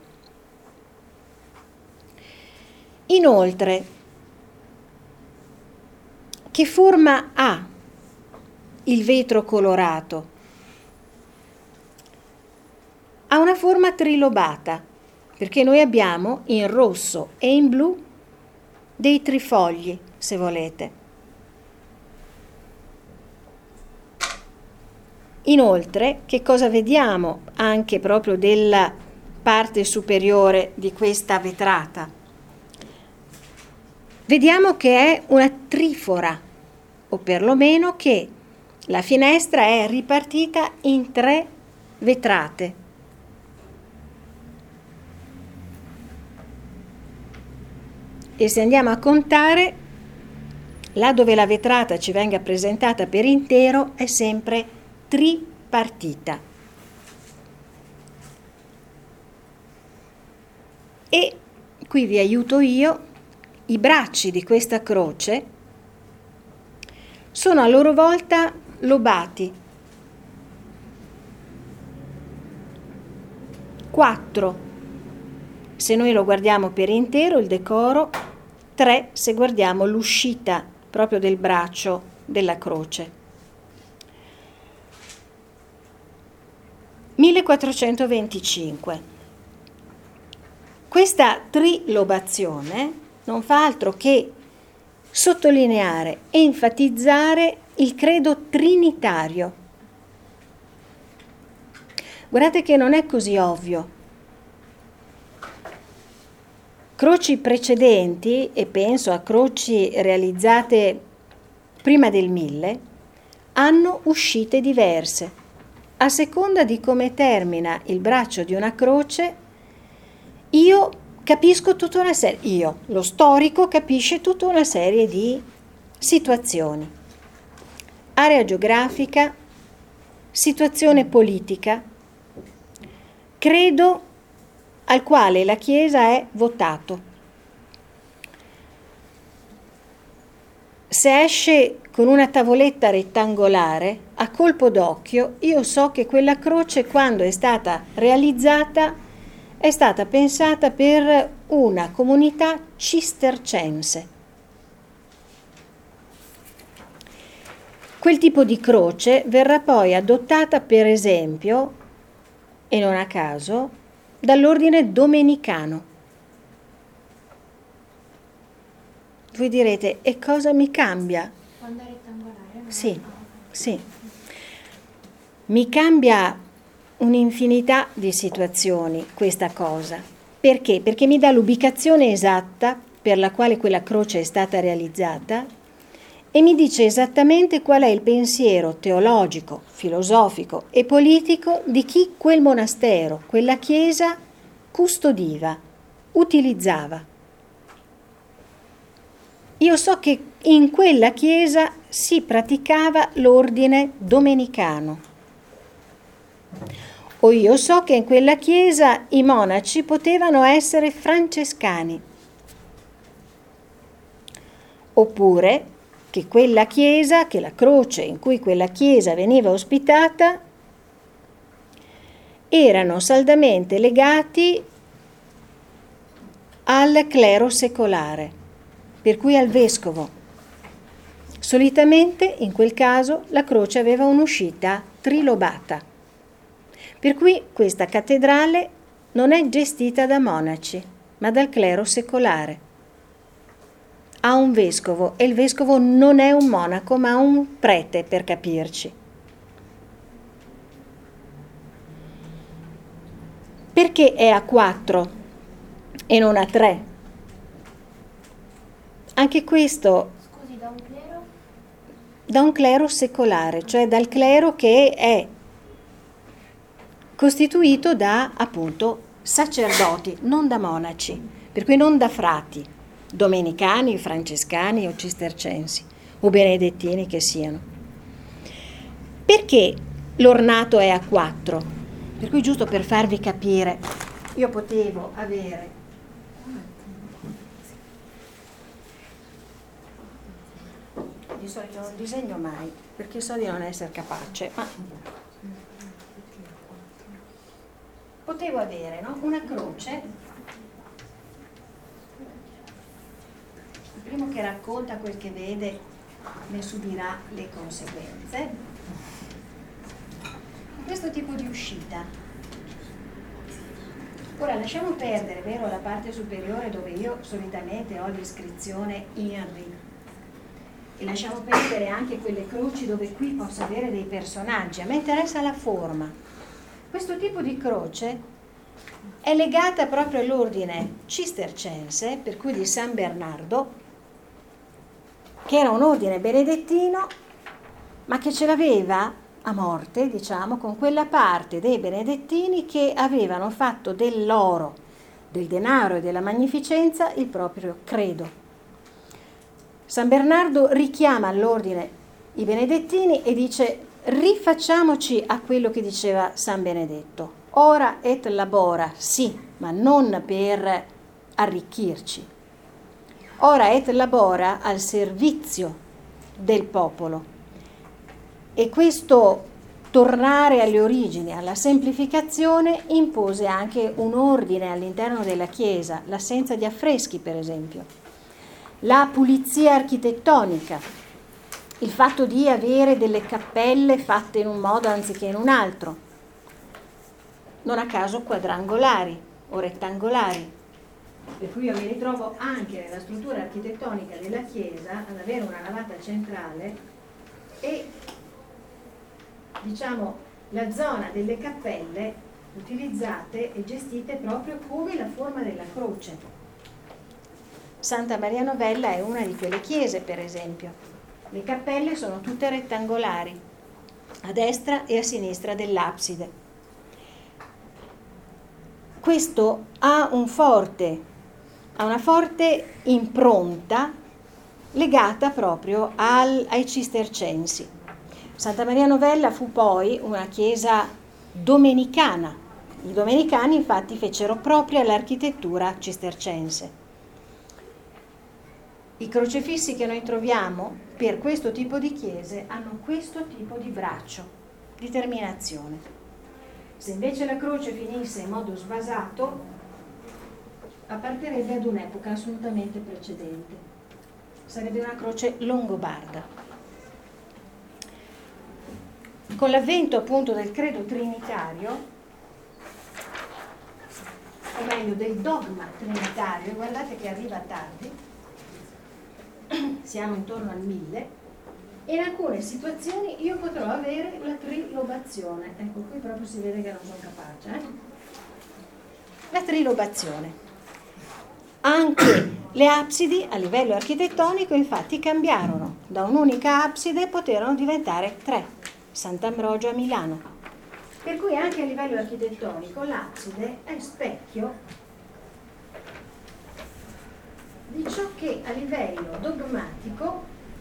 Inoltre, che forma ha il vetro colorato? Ha una forma trilobata, perché noi abbiamo in rosso e in blu dei trifogli, se volete. Inoltre, che cosa vediamo anche proprio della parte superiore di questa vetrata? Vediamo che è una trifora, o perlomeno che la finestra è ripartita in tre vetrate. E se andiamo a contare, là dove la vetrata ci venga presentata per intero è sempre tripartita. E qui vi aiuto io. I bracci di questa croce sono a loro volta lobati. Quattro se noi lo guardiamo per intero il decoro, tre se guardiamo l'uscita proprio del braccio della croce. millequattrocentoventicinque. Questa trilobazione non fa altro che sottolineare, enfatizzare il credo trinitario. Guardate che non è così ovvio. Croci precedenti, e penso a croci realizzate prima del mille, hanno uscite diverse. A seconda di come termina il braccio di una croce, io capisco tutta una serie, io, lo storico, capisce tutta una serie di situazioni. Area geografica, situazione politica, credo al quale la Chiesa è votato. Se esce con una tavoletta rettangolare, a colpo d'occhio, io so che quella croce, quando è stata realizzata, è stata pensata per una comunità cistercense. Quel tipo di croce verrà poi adottata, per esempio, e non a caso, dall'ordine domenicano. Voi direte, e cosa mi cambia? Quando è rettangolare? Sì, sì. Mi cambia un'infinità di situazioni questa cosa. Perché? Perché mi dà l'ubicazione esatta per la quale quella croce è stata realizzata e mi dice esattamente qual è il pensiero teologico, filosofico e politico di chi quel monastero, quella chiesa custodiva, utilizzava. Io so che in quella chiesa si praticava l'ordine domenicano. O io so che in quella chiesa i monaci potevano essere francescani. Oppure che quella chiesa, che la croce in cui quella chiesa veniva ospitata, erano saldamente legati al clero secolare, per cui al vescovo. Solitamente in quel caso la croce aveva un'uscita trilobata, per cui questa cattedrale non è gestita da monaci, ma dal clero secolare. Ha un vescovo e il vescovo non è un monaco, ma un prete, per capirci. Perché è a quattro e non a tre? Anche questo Scusi, da un clero? da un clero secolare, cioè dal clero che è costituito da, appunto, sacerdoti, non da monaci, per cui non da frati, domenicani, francescani o cistercensi, o benedettini che siano. Perché l'ornato è a quattro? Per cui, giusto per farvi capire, io potevo avere di solito non disegno mai perché so di non essere capace, ma potevo avere, no? Una croce, il primo che racconta quel che vede ne subirà le conseguenze. Questo tipo di uscita. Ora lasciamo perdere, vero, la parte superiore dove io solitamente ho l'iscrizione Inri, e lasciamo perdere anche quelle croci dove qui posso avere dei personaggi. A me interessa la forma. Questo tipo di croce è legata proprio all'ordine cistercense, per cui di San Bernardo, che era un ordine benedettino, ma che ce l'aveva a morte, diciamo, con quella parte dei benedettini che avevano fatto dell'oro, del denaro e della magnificenza il proprio credo. San Bernardo richiama all'ordine i benedettini e dice: rifacciamoci a quello che diceva San Benedetto, ora et labora, sì, ma non per arricchirci, ora et labora al servizio del popolo. E questo tornare alle origini, alla semplificazione, impose anche un ordine all'interno della Chiesa, l'assenza di affreschi per esempio. la pulizia architettonica, il fatto di avere delle cappelle fatte in un modo anziché in un altro, non a caso quadrangolari o rettangolari. Per cui io mi ritrovo anche nella struttura architettonica della chiesa ad avere una navata centrale e, diciamo, la zona delle cappelle utilizzate e gestite proprio come la forma della croce. Santa Maria Novella è una di quelle chiese, per esempio. Le cappelle sono tutte rettangolari, a destra e a sinistra dell'abside. Questo ha un forte ha una forte impronta legata proprio al, ai cistercensi. Santa Maria Novella fu poi una chiesa domenicana. I domenicani infatti fecero propria l'architettura cistercense. I crocefissi che noi troviamo per questo tipo di chiese hanno questo tipo di braccio, di terminazione. Se invece la croce finisse in modo svasato, apparterebbe ad un'epoca assolutamente precedente. Sarebbe una croce longobarda. Con l'avvento appunto del credo trinitario, o meglio del dogma trinitario, guardate che arriva tardi, siamo intorno al mille, e in alcune situazioni io potrò avere la trilobazione. Ecco, qui proprio si vede che non sono capace. Eh? La trilobazione. Anche le absidi a livello architettonico infatti cambiarono. Da un'unica abside poterono diventare tre, Sant'Ambrogio a Milano. Per cui anche a livello architettonico l'abside è specchio di ciò che a livello dogmatico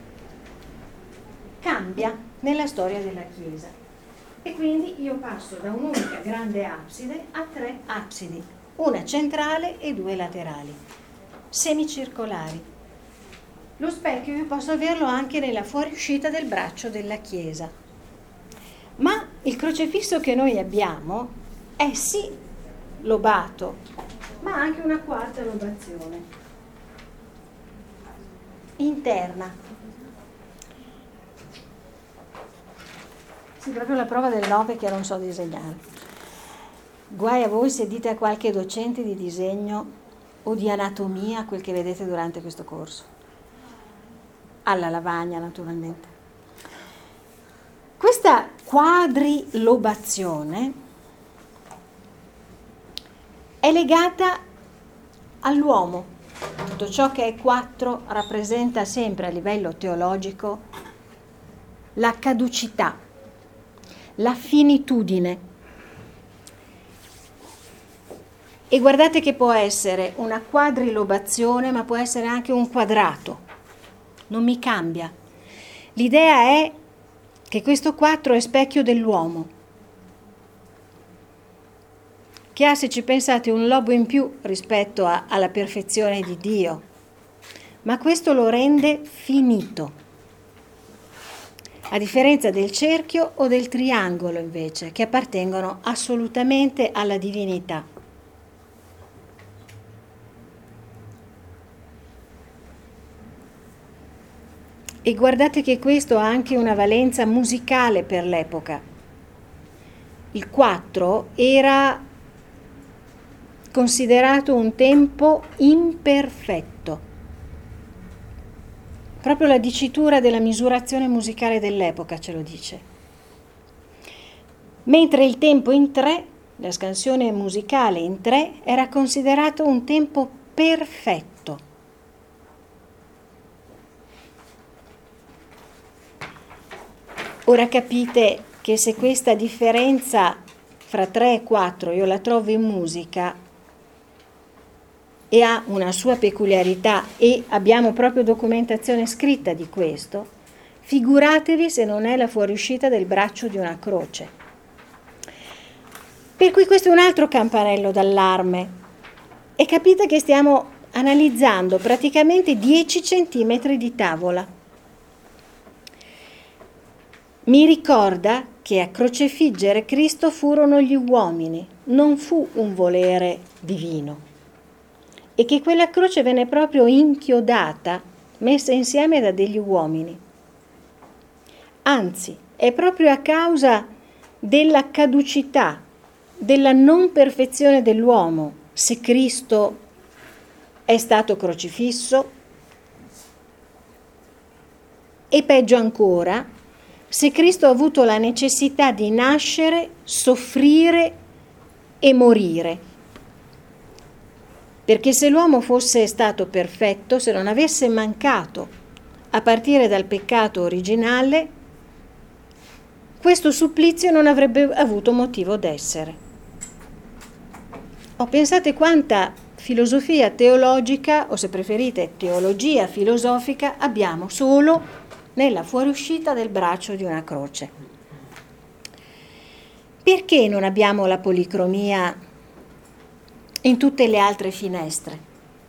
cambia nella storia della Chiesa. E quindi io passo da un'unica grande abside a tre absidi, una centrale e due laterali, semicircolari. Lo specchio io posso averlo anche nella fuoriuscita del braccio della chiesa. Ma il crocefisso che noi abbiamo è sì lobato, ma anche una quarta lobazione interna. Sì, proprio la prova del nove che non so disegnare. Guai a voi se dite a qualche docente di disegno o di anatomia quel che vedete durante questo corso. Alla lavagna, naturalmente. Questa quadrilobazione è legata all'uomo. Tutto ciò che è quattro rappresenta sempre a livello teologico la caducità, la finitudine. E guardate che può essere una quadrilobazione, ma può essere anche un quadrato. Non mi cambia. L'idea è che questo quattro è specchio dell'uomo, che ha, se ci pensate, un lobo in più rispetto a, alla perfezione di Dio, ma questo lo rende finito, a differenza del cerchio o del triangolo invece, che appartengono assolutamente alla divinità. E guardate che questo ha anche una valenza musicale per l'epoca. Il quattro era considerato un tempo imperfetto. Proprio la dicitura della misurazione musicale dell'epoca ce lo dice. Mentre il tempo in tre, la scansione musicale in tre, era considerato un tempo perfetto. Ora capite che se questa differenza fra tre e quattro io la trovo in musica e ha una sua peculiarità e abbiamo proprio documentazione scritta di questo, figuratevi se non è la fuoriuscita del braccio di una croce. Per cui questo è un altro campanello d'allarme e capite che stiamo analizzando praticamente dieci centimetri di tavola. Mi ricorda che a crocefiggere Cristo furono gli uomini, non fu un volere divino. e che quella croce venne proprio inchiodata, messa insieme da degli uomini. Anzi, è proprio a causa della caducità, della non perfezione dell'uomo, se Cristo è stato crocifisso, e peggio ancora, se Cristo ha avuto la necessità di nascere, soffrire e morire. Perché se l'uomo fosse stato perfetto, se non avesse mancato a partire dal peccato originale, questo supplizio non avrebbe avuto motivo d'essere. Oh, pensate quanta filosofia teologica, o se preferite teologia filosofica, abbiamo solo nella fuoriuscita del braccio di una croce. Perché non abbiamo la policromia in tutte le altre finestre?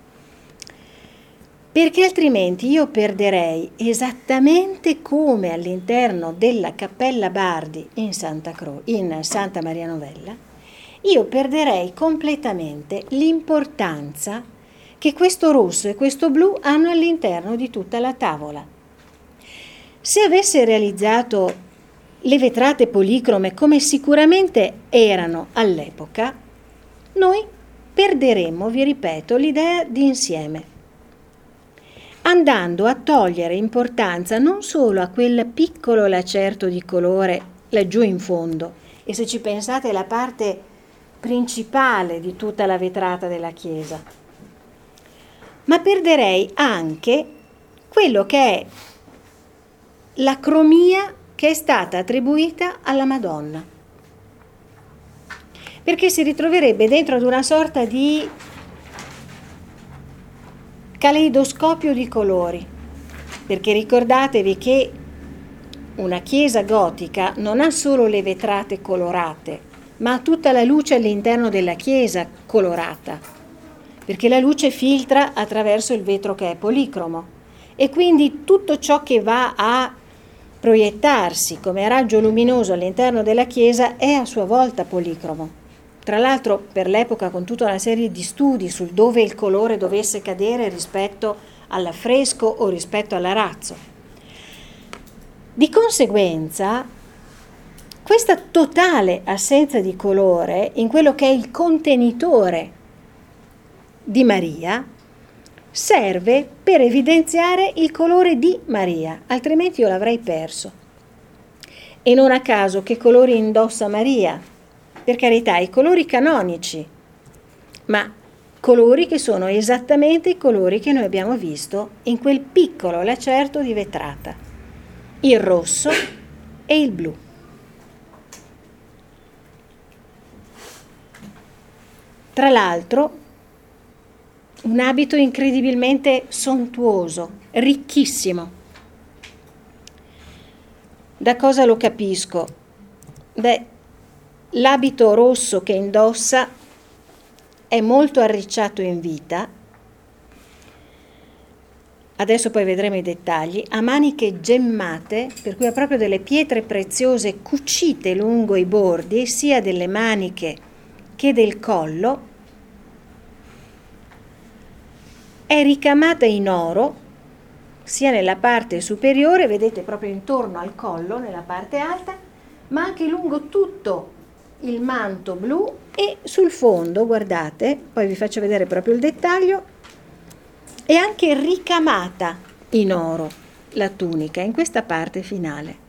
Perché altrimenti io perderei, esattamente come all'interno della Cappella Bardi in Santa, Cro- in Santa Maria Novella, io perderei completamente l'importanza che questo rosso e questo blu hanno all'interno di tutta la tavola. Se avesse realizzato le vetrate policrome come sicuramente erano all'epoca, noi perderemmo, vi ripeto, l'idea di insieme, andando a togliere importanza non solo a quel piccolo lacerto di colore laggiù in fondo, e se ci pensate è la parte principale di tutta la vetrata della chiesa, ma perderei anche quello che è la cromia che è stata attribuita alla Madonna, perché si ritroverebbe dentro ad una sorta di caleidoscopio di colori, perché ricordatevi che una chiesa gotica non ha solo le vetrate colorate, ma ha tutta la luce all'interno della chiesa colorata, perché la luce filtra attraverso il vetro che è policromo, e quindi tutto ciò che va a proiettarsi come raggio luminoso all'interno della chiesa è a sua volta policromo. Tra l'altro per l'epoca con tutta una serie di studi sul dove il colore dovesse cadere rispetto all'affresco o rispetto all'arazzo. Di conseguenza, questa totale assenza di colore in quello che è il contenitore di Maria serve per evidenziare il colore di Maria, altrimenti io l'avrei perso. E non a caso che colori indossa Maria? Per carità, i colori canonici, ma colori che sono esattamente i colori che noi abbiamo visto in quel piccolo lacerto di vetrata, il rosso e il blu. Tra l'altro, un abito incredibilmente sontuoso, ricchissimo. Da cosa lo capisco? Beh, l'abito rosso che indossa è molto arricciato in vita, adesso poi vedremo i dettagli, ha maniche gemmate, per cui ha proprio delle pietre preziose cucite lungo i bordi, sia delle maniche che del collo. È ricamata in oro, sia nella parte superiore, vedete proprio intorno al collo, nella parte alta, ma anche lungo tutto il manto blu e sul fondo, guardate, poi vi faccio vedere proprio il dettaglio, è anche ricamata in oro la tunica, in questa parte finale.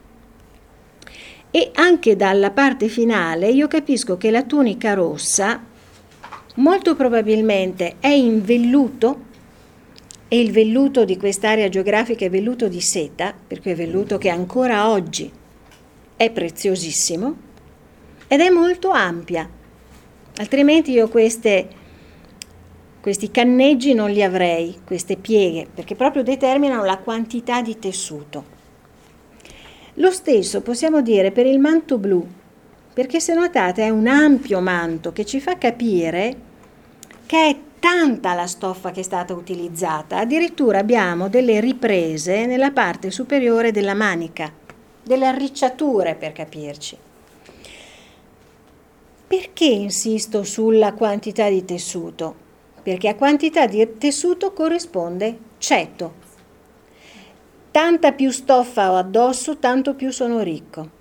E anche dalla parte finale io capisco che la tunica rossa molto probabilmente è in velluto, e il velluto di quest'area geografica è velluto di seta, per cui è velluto che ancora oggi è preziosissimo, ed è molto ampia, altrimenti io queste, questi canneggi non li avrei, queste pieghe, perché proprio determinano la quantità di tessuto. Lo stesso possiamo dire per il manto blu, perché se notate è un ampio manto che ci fa capire che è tanta la stoffa che è stata utilizzata, addirittura abbiamo delle riprese nella parte superiore della manica, delle arricciature per capirci. Perché insisto sulla quantità di tessuto? perché a quantità di tessuto corrisponde ceto. Tanta più stoffa ho addosso, tanto più sono ricco.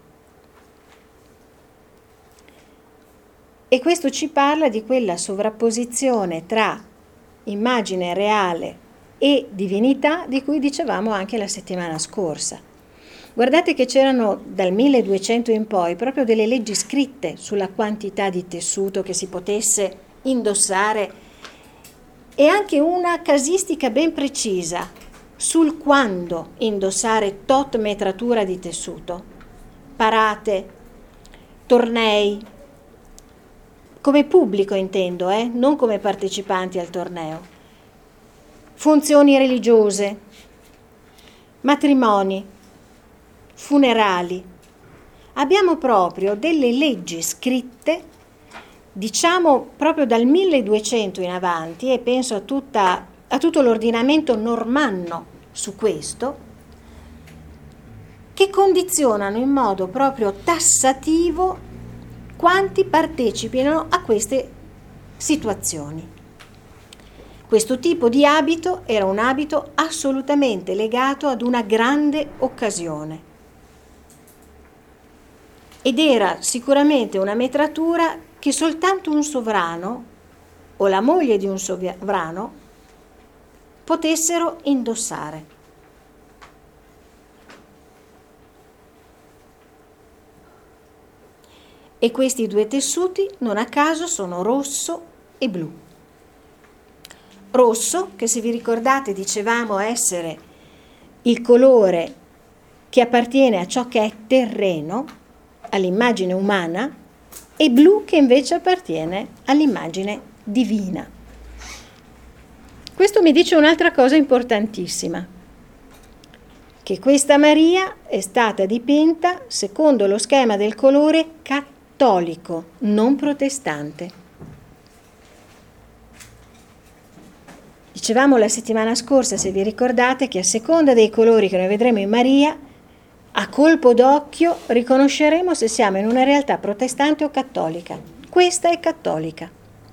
E questo ci parla di quella sovrapposizione tra immagine reale e divinità di cui dicevamo anche la settimana scorsa. Guardate che c'erano dal milleduecento in poi proprio delle leggi scritte sulla quantità di tessuto che si potesse indossare e anche una casistica ben precisa sul quando indossare tot metratura di tessuto, parate, tornei, come pubblico intendo, eh? Non come partecipanti al torneo, funzioni religiose, matrimoni, funerali. Abbiamo proprio delle leggi scritte, diciamo proprio dal milleduecento in avanti, e penso a, tutta, a tutto l'ordinamento normanno su questo, che condizionano in modo proprio tassativo quanti partecipino a queste situazioni. Questo tipo di abito era un abito assolutamente legato ad una grande occasione ed era sicuramente una metratura che soltanto un sovrano o la moglie di un sovrano potessero indossare. E questi due tessuti non a caso sono rosso e blu. Rosso, che se vi ricordate dicevamo essere il colore che appartiene a ciò che è terreno, all'immagine umana, e blu che invece appartiene all'immagine divina. Questo mi dice un'altra cosa importantissima, che questa Maria è stata dipinta secondo lo schema del colore cattolico, cattolico, non protestante. Dicevamo la settimana scorsa, se vi ricordate, che a seconda dei colori che noi vedremo in Maria, a colpo d'occhio riconosceremo se siamo in una realtà protestante o cattolica. Questa è cattolica.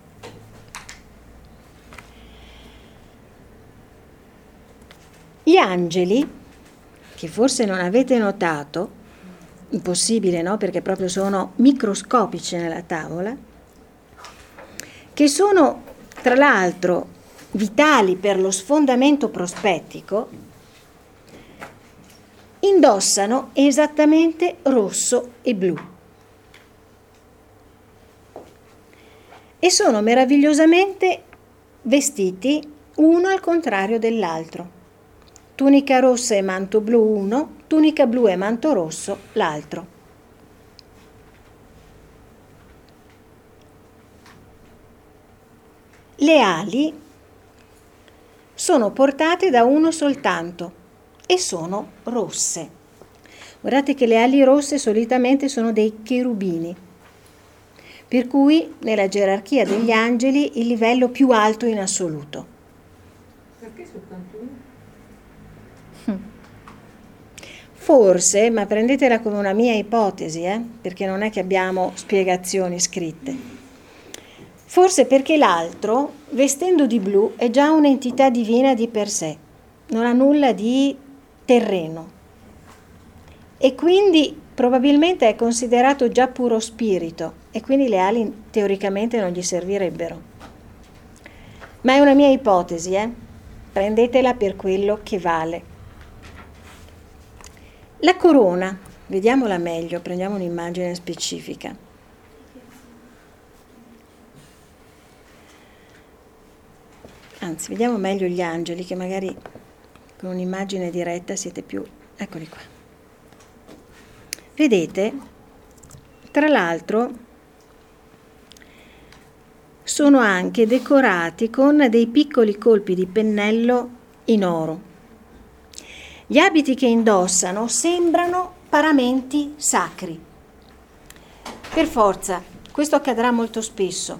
Gli angeli, che forse non avete notato, impossibile, no? Perché proprio sono microscopici nella tavola, che sono tra l'altro vitali per lo sfondamento prospettico, indossano esattamente rosso e blu e sono meravigliosamente vestiti uno al contrario dell'altro. Tunica rossa e manto blu uno, tunica blu e manto rosso l'altro. Le ali sono portate da uno soltanto e sono rosse. Guardate che le ali rosse solitamente sono dei cherubini, per cui nella gerarchia degli angeli il livello più alto in assoluto. Perché soltanto uno? Forse, ma prendetela come una mia ipotesi, eh, perché non è che abbiamo spiegazioni scritte, forse perché l'altro, vestendo di blu, è già un'entità divina di per sé, non ha nulla di terreno e quindi probabilmente è considerato già puro spirito e quindi le ali teoricamente non gli servirebbero. Ma è una mia ipotesi, eh? Prendetela per quello che vale. La corona, vediamola meglio, prendiamo un'immagine specifica. Anzi, vediamo meglio gli angeli, che magari con un'immagine diretta siete più... Eccoli qua. Vedete, tra l'altro, sono anche decorati con dei piccoli colpi di pennello in oro. Gli abiti che indossano sembrano paramenti sacri. Per forza, questo accadrà molto spesso,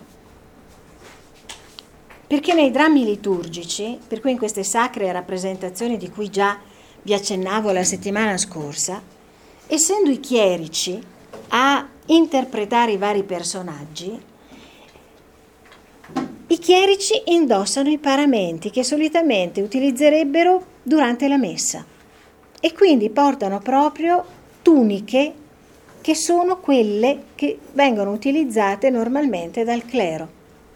perché nei drammi liturgici, per cui in queste sacre rappresentazioni di cui già vi accennavo la settimana scorsa, essendo i chierici a interpretare i vari personaggi, i I chierici indossano i paramenti che solitamente utilizzerebbero durante la messa e quindi portano proprio tuniche che sono quelle che vengono utilizzate normalmente dal clero.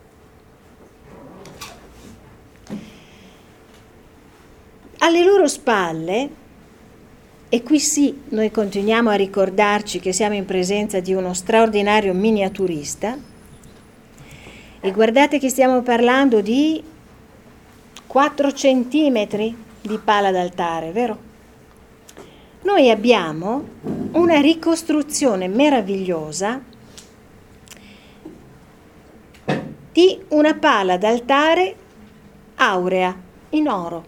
Alle loro spalle, e qui sì, noi continuiamo a ricordarci che siamo in presenza di uno straordinario miniaturista, e guardate che stiamo parlando di quattro centimetri di pala d'altare, vero? Noi abbiamo una ricostruzione meravigliosa di una pala d'altare aurea in oro,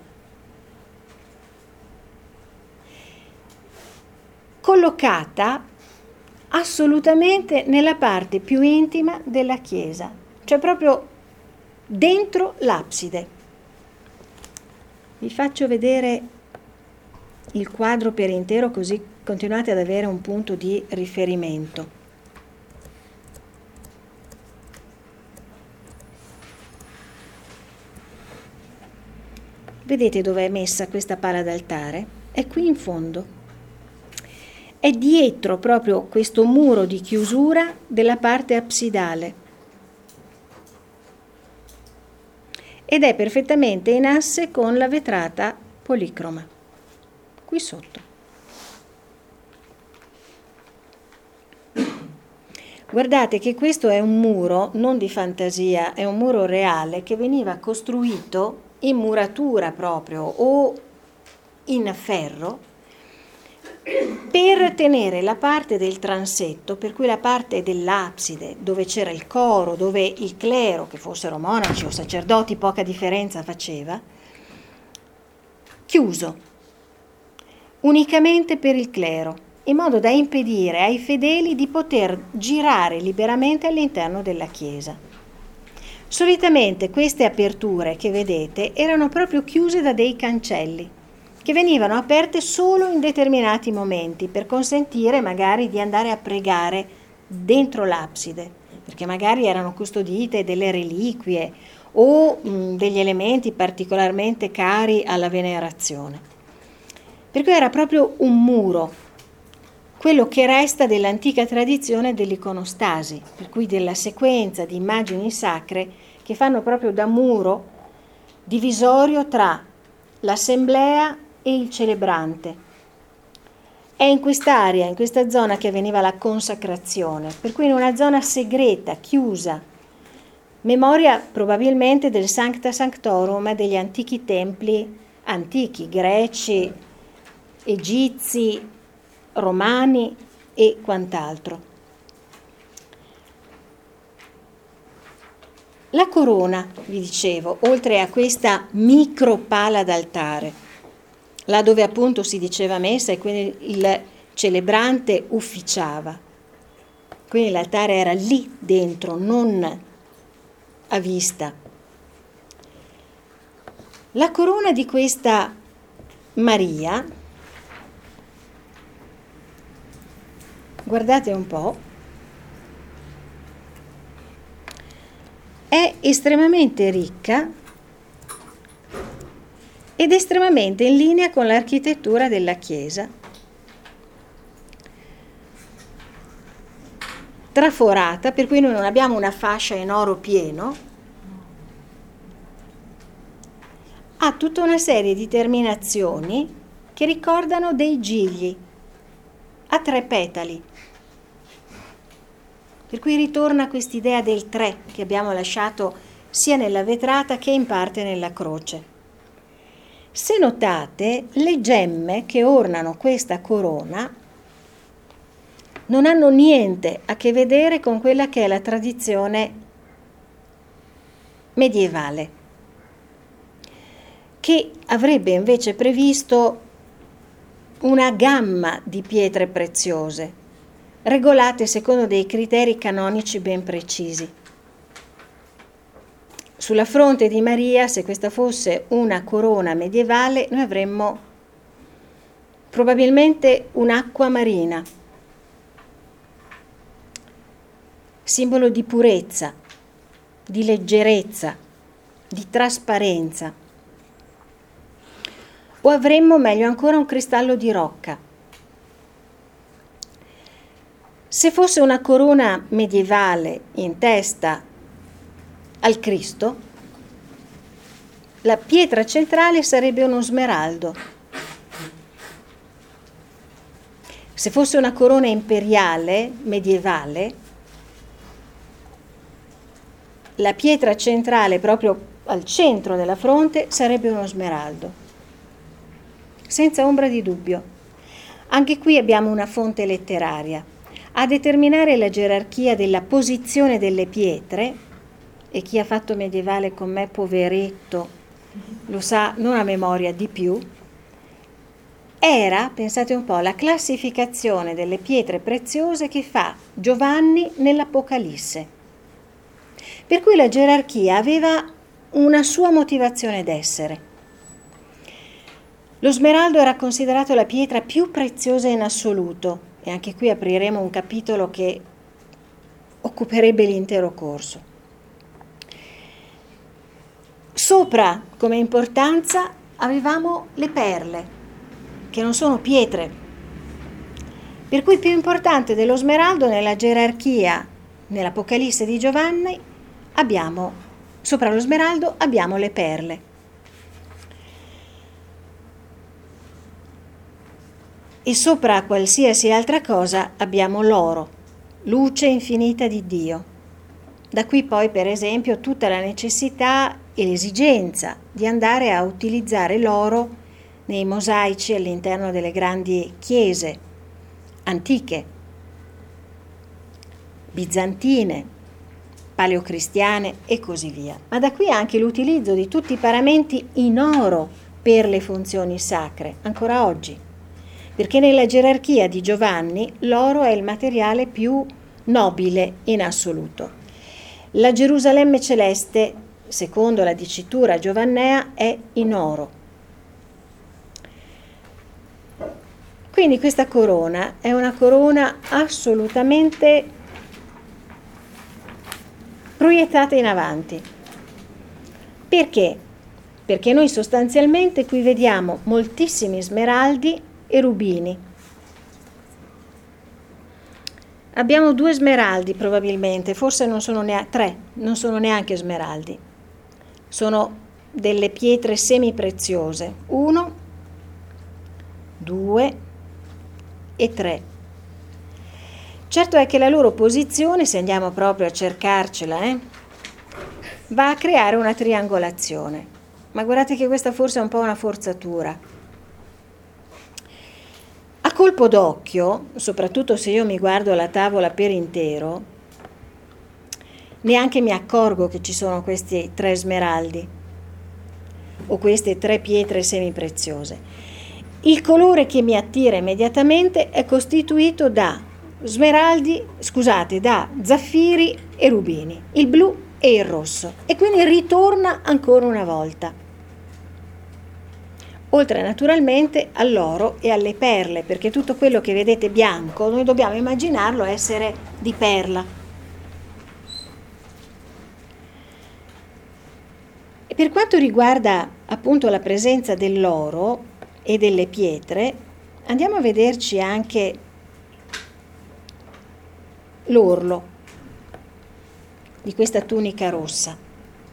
collocata assolutamente nella parte più intima della chiesa, cioè proprio dentro l'abside. Vi faccio vedere il quadro per intero, così continuate ad avere un punto di riferimento. Vedete dove è messa questa pala d'altare? È qui in fondo. È dietro proprio questo muro di chiusura della parte absidale ed è perfettamente in asse con la vetrata policroma, qui sotto. Guardate che questo è un muro non di fantasia, è un muro reale che veniva costruito in muratura proprio o in ferro per tenere la parte del transetto, per cui la parte dell'abside dove c'era il coro, dove il clero, che fossero monaci o sacerdoti, poca differenza faceva, chiuso unicamente per il clero, in modo da impedire ai fedeli di poter girare liberamente all'interno della chiesa. Solitamente queste aperture che vedete erano proprio chiuse da dei cancelli, che venivano aperte solo in determinati momenti per consentire magari di andare a pregare dentro l'abside, perché magari erano custodite delle reliquie o mh, degli elementi particolarmente cari alla venerazione. Per cui era proprio un muro, quello che resta dell'antica tradizione dell'iconostasi, per cui della sequenza di immagini sacre che fanno proprio da muro divisorio tra l'assemblea e il celebrante. È in quest'area, in questa zona che avveniva la consacrazione, per cui in una zona segreta, chiusa, memoria probabilmente del Sancta Sanctorum degli antichi templi antichi, greci, egizi, romani e quant'altro. La corona, vi dicevo, oltre a questa micro pala d'altare, là dove appunto si diceva messa e quindi il celebrante ufficiava, quindi l'altare era lì dentro, non a vista. La corona di questa Maria, guardate un po', è estremamente ricca ed estremamente in linea con l'architettura della chiesa. Traforata, per cui noi non abbiamo una fascia in oro pieno, ha tutta una serie di terminazioni che ricordano dei gigli a tre petali, per cui ritorna quest'idea del tre che abbiamo lasciato sia nella vetrata che in parte nella croce. Se notate, le gemme che ornano questa corona non hanno niente a che vedere con quella che è la tradizione medievale, che avrebbe invece previsto una gamma di pietre preziose, regolate secondo dei criteri canonici ben precisi. Sulla fronte di Maria, se questa fosse una corona medievale, noi avremmo probabilmente un'acqua marina, simbolo di purezza, di leggerezza, di trasparenza. O avremmo, meglio ancora, un cristallo di rocca. Se fosse una corona medievale in testa al Cristo, la pietra centrale sarebbe uno smeraldo. Se fosse una corona imperiale medievale, la pietra centrale proprio al centro della fronte sarebbe uno smeraldo. Senza ombra di dubbio. Anche qui abbiamo una fonte letteraria. A determinare la gerarchia della posizione delle pietre, e chi ha fatto medievale con me, poveretto, lo sa non a memoria di più, era, pensate un po', la classificazione delle pietre preziose che fa Giovanni nell'Apocalisse. Per cui la gerarchia aveva una sua motivazione d'essere. Lo smeraldo era considerato la pietra più preziosa in assoluto, e anche qui apriremo un capitolo che occuperebbe l'intero corso. Sopra, come importanza, avevamo le perle, che non sono pietre. Per cui più importante dello smeraldo nella gerarchia, nell'Apocalisse di Giovanni, abbiamo, sopra lo smeraldo abbiamo le perle. E sopra qualsiasi altra cosa abbiamo l'oro, luce infinita di Dio. Da qui poi, per esempio, tutta la necessità e l'esigenza di andare a utilizzare l'oro nei mosaici all'interno delle grandi chiese antiche, bizantine, paleocristiane e così via. Ma da qui anche l'utilizzo di tutti i paramenti in oro per le funzioni sacre, ancora oggi. Perché nella gerarchia di Giovanni l'oro è il materiale più nobile in assoluto. La Gerusalemme celeste, secondo la dicitura giovannea, è in oro. Quindi questa corona è una corona assolutamente proiettata in avanti. Perché? Perché noi sostanzialmente qui vediamo moltissimi smeraldi e rubini. Abbiamo due smeraldi probabilmente, forse non sono neanche tre, non sono neanche smeraldi. Sono delle pietre semipreziose. Uno, due e tre. Certo è che la loro posizione, se andiamo proprio a cercarcela, eh, va a creare una triangolazione. Ma guardate che questa forse è un po' una forzatura. A colpo d'occhio, soprattutto se io mi guardo la tavola per intero, neanche mi accorgo che ci sono questi tre smeraldi o queste tre pietre semipreziose. Il colore che mi attira immediatamente è costituito da smeraldi, scusate, da zaffiri e rubini, il blu e il rosso, e quindi ritorna ancora una volta. Oltre naturalmente all'oro e alle perle, perché tutto quello che vedete bianco noi dobbiamo immaginarlo essere di perla. E per quanto riguarda appunto la presenza dell'oro e delle pietre, andiamo a vederci anche l'orlo di questa tunica rossa.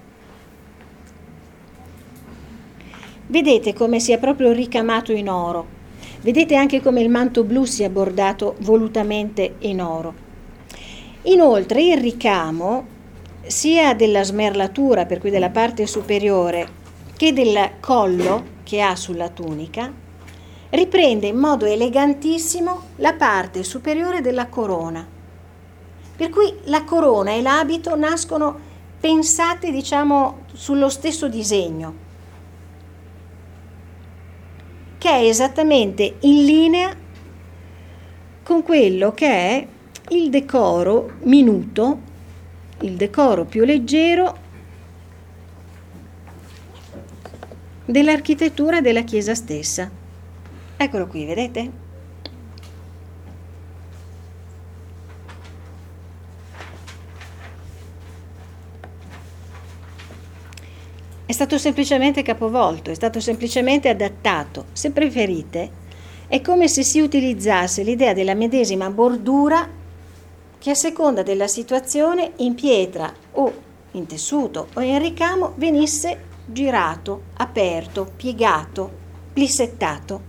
Vedete come sia proprio ricamato in oro. Vedete anche come il manto blu sia bordato volutamente in oro. Inoltre il ricamo, sia della smerlatura, per cui della parte superiore, che del collo che ha sulla tunica, riprende in modo elegantissimo la parte superiore della corona. Per cui la corona e l'abito nascono pensate, diciamo, sullo stesso disegno, che è esattamente in linea con quello che è il decoro minuto, il decoro più leggero dell'architettura della chiesa stessa. Eccolo qui, vedete? è stato semplicemente capovolto, è stato semplicemente adattato. Se preferite, è come se si utilizzasse l'idea della medesima bordura che a seconda della situazione in pietra o in tessuto o in ricamo venisse girato, aperto, piegato, plissettato.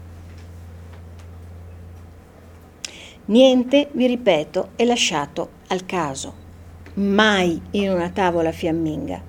Niente, vi ripeto, è lasciato al caso, mai in una tavola fiamminga.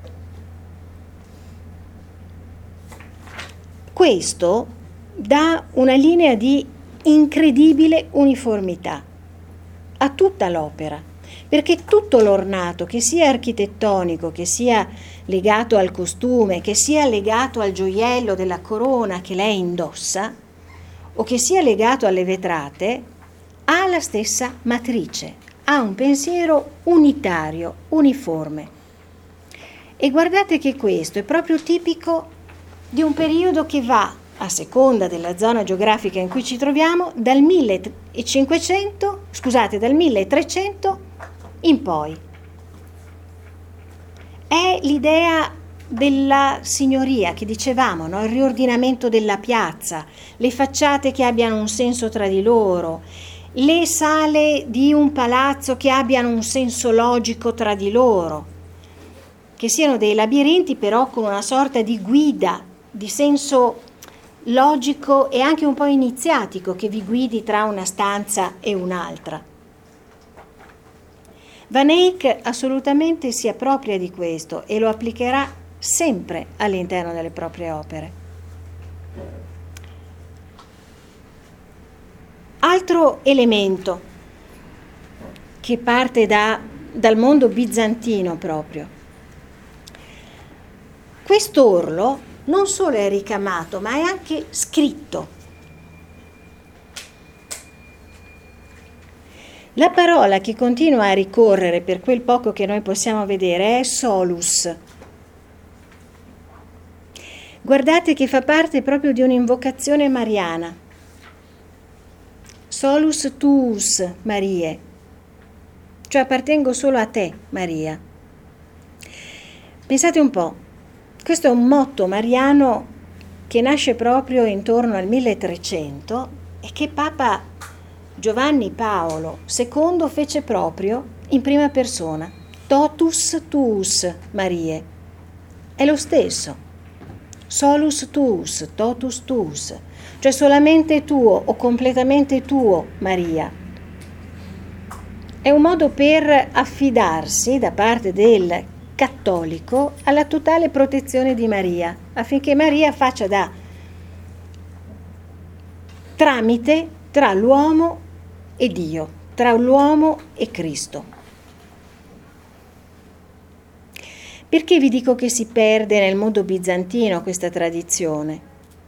Questo dà una linea di incredibile uniformità a tutta l'opera, perché tutto l'ornato, che sia architettonico, che sia legato al costume, che sia legato al gioiello della corona che lei indossa, o che sia legato alle vetrate, ha la stessa matrice, ha un pensiero unitario, uniforme. E guardate che questo è proprio tipico di un periodo che va, a seconda della zona geografica in cui ci troviamo, dal millecinquecento, scusate, dal milletrecento in poi. È l'idea della signoria che dicevamo, no? Il riordinamento della piazza, le facciate che abbiano un senso tra di loro, le sale di un palazzo che abbiano un senso logico tra di loro, che siano dei labirinti però con una sorta di guida, di senso logico e anche un po' iniziatico che vi guidi tra una stanza e un'altra. Van Eyck assolutamente si appropria di questo e lo applicherà sempre all'interno delle proprie opere. Altro elemento che parte da, dal mondo bizantino proprio. Quest'orlo non solo è ricamato, ma è anche scritto. La parola che continua a ricorrere per quel poco che noi possiamo vedere è solus. Guardate che fa parte proprio di un'invocazione mariana. Solus tuus, Marie, cioè appartengo solo a te, Maria. Pensate un po', questo è un motto mariano che nasce proprio intorno al milletrecento e che Papa Giovanni Paolo secondo fece proprio in prima persona. Totus tuus, Marie. È lo stesso. Solus tuus, totus tuus. Cioè solamente tuo o completamente tuo, Maria. È un modo per affidarsi da parte del cattolico alla totale protezione di Maria, affinché Maria faccia da tramite tra l'uomo e Dio, tra l'uomo e Cristo. Perché vi dico che si perde nel mondo bizantino questa tradizione?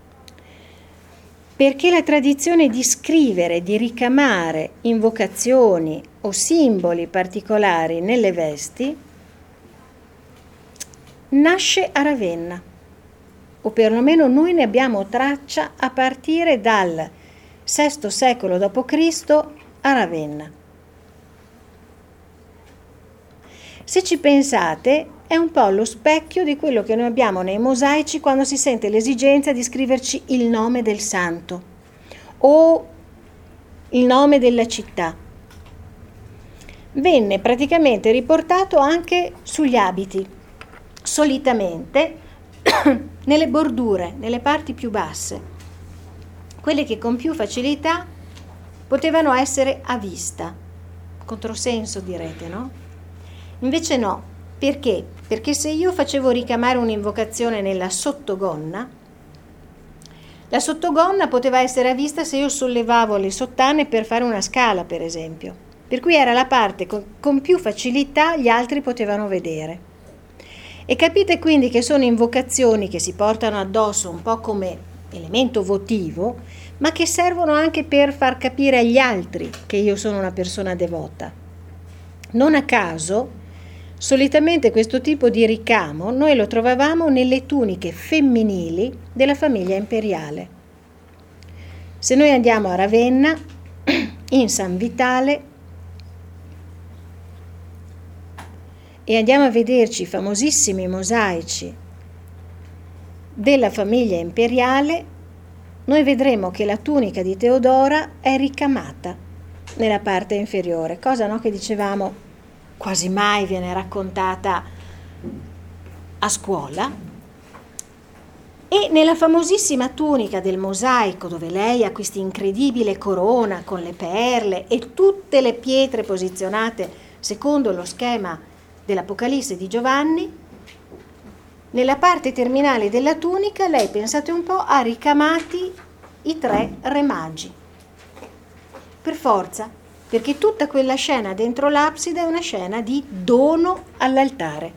Perché la tradizione di scrivere, di ricamare invocazioni o simboli particolari nelle vesti nasce a Ravenna, o perlomeno noi ne abbiamo traccia a partire dal sesto secolo dopo Cristo a Ravenna. Se ci pensate, è un po' lo specchio di quello che noi abbiamo nei mosaici quando si sente l'esigenza di scriverci il nome del santo o il nome della città. Venne praticamente riportato anche sugli abiti, solitamente nelle bordure, nelle parti più basse, quelle che con più facilità potevano essere a vista. Controsenso direte, no? Invece no. Perché? Perché se io facevo ricamare un'invocazione nella sottogonna, la sottogonna poteva essere vista se io sollevavo le sottane per fare una scala, per esempio. Per cui era la parte con, con più facilità gli altri potevano vedere. E capite quindi che sono invocazioni che si portano addosso un po' come elemento votivo, ma che servono anche per far capire agli altri che io sono una persona devota. Non a caso, solitamente questo tipo di ricamo noi lo trovavamo nelle tuniche femminili della famiglia imperiale. Se noi andiamo a Ravenna, in San Vitale, e andiamo a vederci i famosissimi mosaici della famiglia imperiale, noi vedremo che la tunica di Teodora è ricamata nella parte inferiore, cosa, no, che dicevamo quasi mai viene raccontata a scuola. E nella famosissima tunica del mosaico, dove lei ha questa incredibile corona con le perle e tutte le pietre posizionate secondo lo schema dell'Apocalisse di Giovanni, nella parte terminale della tunica lei, pensate un po', ha ricamati i tre re magi. Per forza, perché tutta quella scena dentro l'abside è una scena di dono all'altare.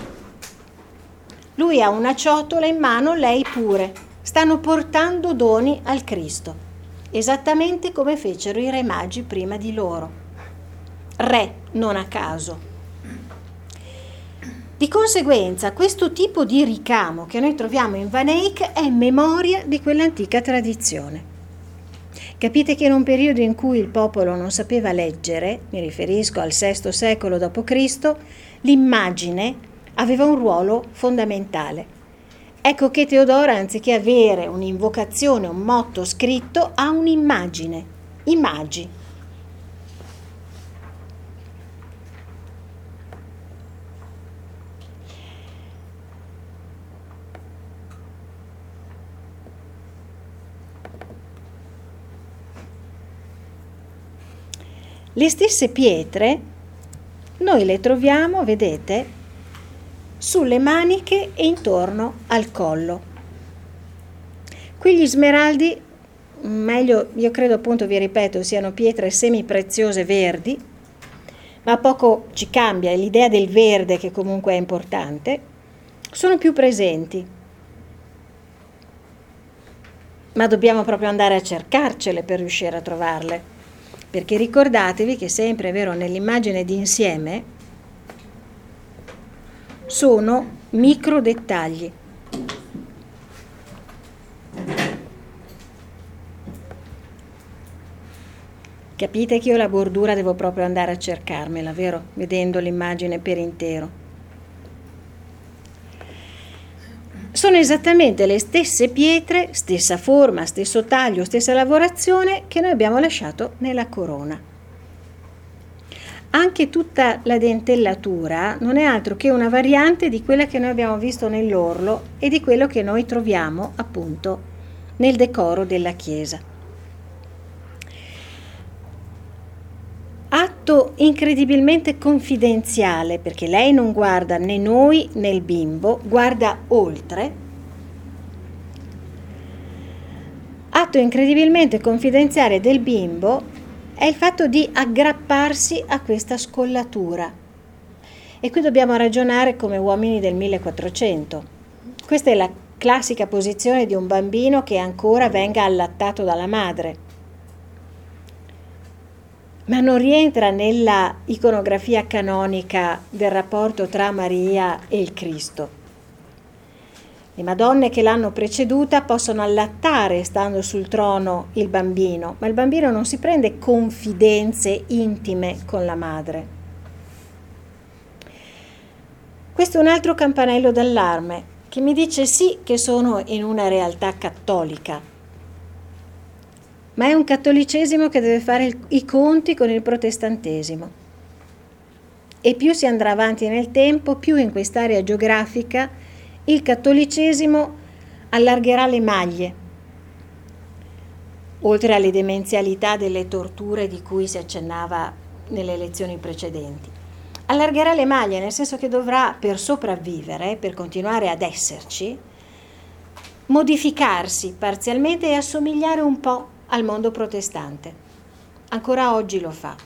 Lui ha una ciotola in mano, lei pure. Stanno portando doni al Cristo, esattamente come fecero i re magi prima di loro. Re, non a caso. Di conseguenza, questo tipo di ricamo che noi troviamo in Van Eyck è memoria di quell'antica tradizione. Capite che in un periodo in cui il popolo non sapeva leggere, mi riferisco al sesto secolo dopo Cristo, l'immagine aveva un ruolo fondamentale. Ecco che Teodora, anziché avere un'invocazione, un motto scritto, ha un'immagine, i magi. Le stesse pietre noi le troviamo, vedete, sulle maniche e intorno al collo. Qui gli smeraldi, meglio, io credo appunto, vi ripeto, siano pietre semipreziose verdi, ma poco ci cambia, è l'idea del verde che comunque è importante, sono più presenti. Ma dobbiamo proprio andare a cercarcele per riuscire a trovarle, perché ricordatevi che sempre, è vero, nell'immagine d'insieme sono micro dettagli. Capite che io la bordura devo proprio andare a cercarmela, vero? Vedendo l'immagine per intero. Sono esattamente le stesse pietre, stessa forma, stesso taglio, stessa lavorazione che noi abbiamo lasciato nella corona. Anche tutta la dentellatura non è altro che una variante di quella che noi abbiamo visto nell'orlo e di quello che noi troviamo appunto nel decoro della chiesa. Atto incredibilmente confidenziale, perché lei non guarda né noi né il bimbo, guarda oltre. Atto incredibilmente confidenziale del bimbo è il fatto di aggrapparsi a questa scollatura. E qui dobbiamo ragionare come uomini del millequattrocento. Questa è la classica posizione di un bambino che ancora venga allattato dalla madre, ma non rientra nella iconografia canonica del rapporto tra Maria e il Cristo. Le Madonne che l'hanno preceduta possono allattare, stando sul trono, il bambino, ma il bambino non si prende confidenze intime con la madre. Questo è un altro campanello d'allarme che mi dice sì che sono in una realtà cattolica, ma è un cattolicesimo che deve fare i conti con il protestantesimo. E più si andrà avanti nel tempo, più in quest'area geografica il cattolicesimo allargherà le maglie, oltre alle demenzialità delle torture di cui si accennava nelle lezioni precedenti. Allargherà le maglie nel senso che dovrà, per sopravvivere, per continuare ad esserci, modificarsi parzialmente e assomigliare un po' al mondo protestante. Ancora oggi lo fa.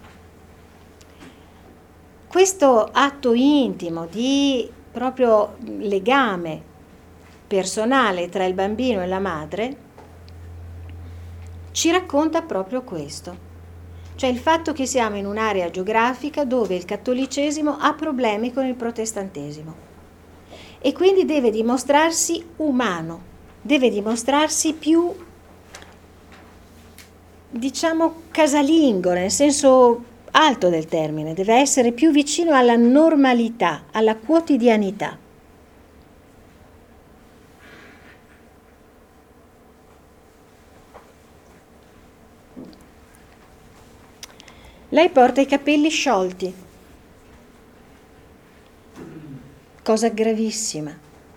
Questo atto intimo di proprio legame personale tra il bambino e la madre ci racconta proprio questo, cioè il fatto che siamo in un'area geografica dove il cattolicesimo ha problemi con il protestantesimo e quindi deve dimostrarsi umano, deve dimostrarsi più, diciamo, casalingo, nel senso alto del termine, deve essere più vicino alla normalità, alla quotidianità. Lei porta i capelli sciolti, cosa gravissima.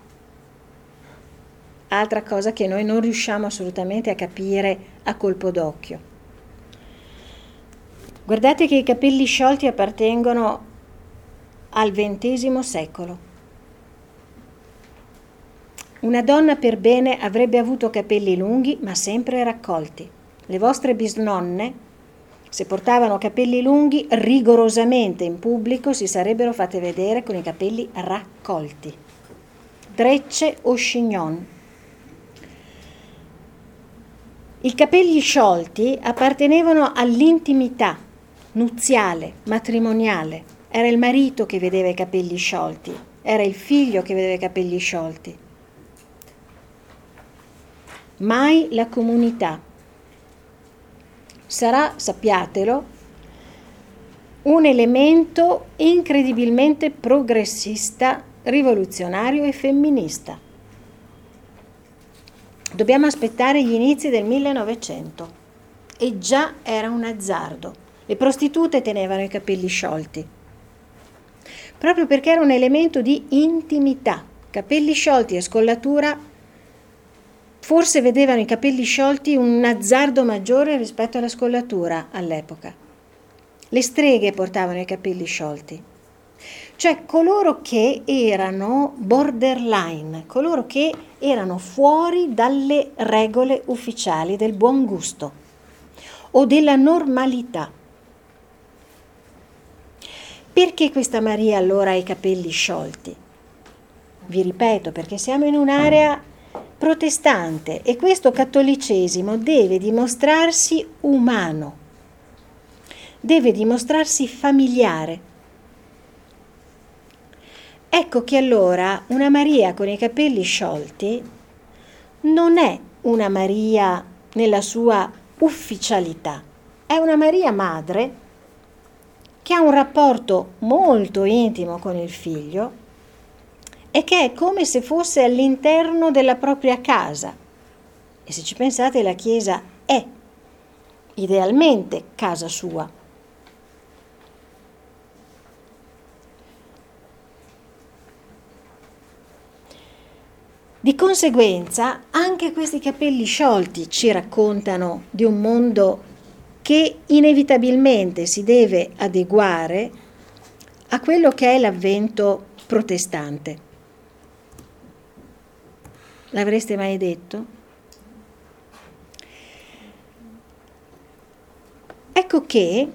Altra cosa che noi non riusciamo assolutamente a capire a colpo d'occhio. Guardate che i capelli sciolti appartengono al ventesimo secolo. Una donna per bene avrebbe avuto capelli lunghi, ma sempre raccolti. Le vostre bisnonne, se portavano capelli lunghi, rigorosamente in pubblico si sarebbero fatte vedere con i capelli raccolti. Trecce o chignon. I capelli sciolti appartenevano all'intimità nuziale, matrimoniale. Era il marito che vedeva i capelli sciolti, era il figlio che vedeva i capelli sciolti. Mai la comunità. Sarà, sappiatelo, un elemento incredibilmente progressista, rivoluzionario e femminista. Dobbiamo aspettare gli inizi del millenovecento e già era un azzardo. Le prostitute tenevano i capelli sciolti, proprio perché era un elemento di intimità. Capelli sciolti e scollatura, forse vedevano i capelli sciolti un azzardo maggiore rispetto alla scollatura all'epoca. Le streghe portavano i capelli sciolti, cioè coloro che erano borderline, coloro che erano fuori dalle regole ufficiali del buon gusto o della normalità. Perché questa Maria allora ha i capelli sciolti? Vi ripeto, perché siamo in un'area protestante e questo cattolicesimo deve dimostrarsi umano, deve dimostrarsi familiare. Ecco che allora una Maria con i capelli sciolti non è una Maria nella sua ufficialità, è una Maria madre che ha un rapporto molto intimo con il figlio e che è come se fosse all'interno della propria casa. E se ci pensate, la Chiesa è idealmente casa sua. Di conseguenza, anche questi capelli sciolti ci raccontano di un mondo che inevitabilmente si deve adeguare a quello che è l'avvento protestante. L'avreste mai detto? Ecco che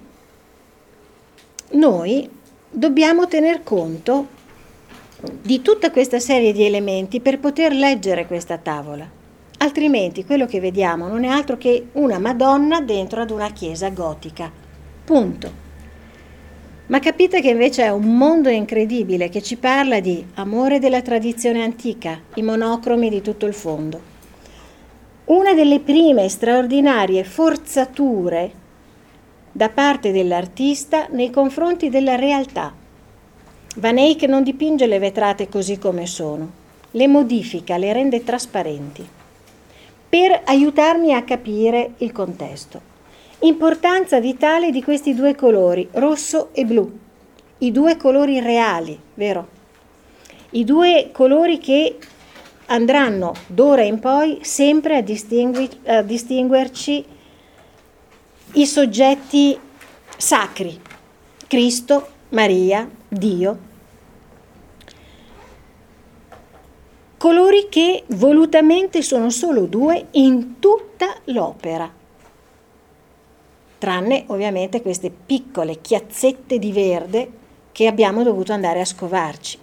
noi dobbiamo tener conto di tutta questa serie di elementi per poter leggere questa tavola, altrimenti quello che vediamo non è altro che una Madonna dentro ad una chiesa gotica, punto. Ma capite che invece è un mondo incredibile che ci parla di amore della tradizione antica, i monocromi di tutto il fondo. Una delle prime straordinarie forzature da parte dell'artista nei confronti della realtà. Van Eyck non dipinge le vetrate così come sono, le modifica, le rende trasparenti, per aiutarmi a capire il contesto. Importanza vitale di questi due colori, rosso e blu, i due colori reali, vero? I due colori che andranno d'ora in poi sempre a, distingui- a distinguerci i soggetti sacri, Cristo, Maria, Dio, colori che volutamente sono solo due in tutta l'opera, tranne ovviamente queste piccole chiazzette di verde che abbiamo dovuto andare a scovarci.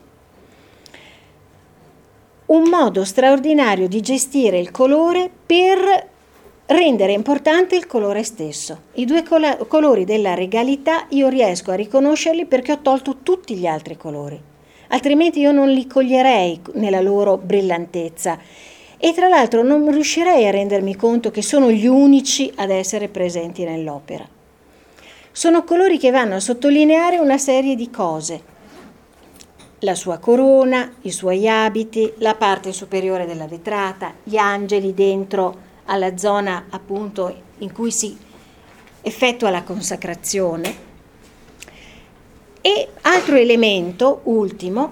Un modo straordinario di gestire il colore per rendere importante il colore stesso. I due col- colori della regalità io riesco a riconoscerli perché ho tolto tutti gli altri colori, altrimenti io non li coglierei nella loro brillantezza e tra l'altro non riuscirei a rendermi conto che sono gli unici ad essere presenti nell'opera. Sono colori che vanno a sottolineare una serie di cose: la sua corona, i suoi abiti, la parte superiore della vetrata, gli angeli dentro alla zona appunto in cui si effettua la consacrazione, E altro elemento, ultimo,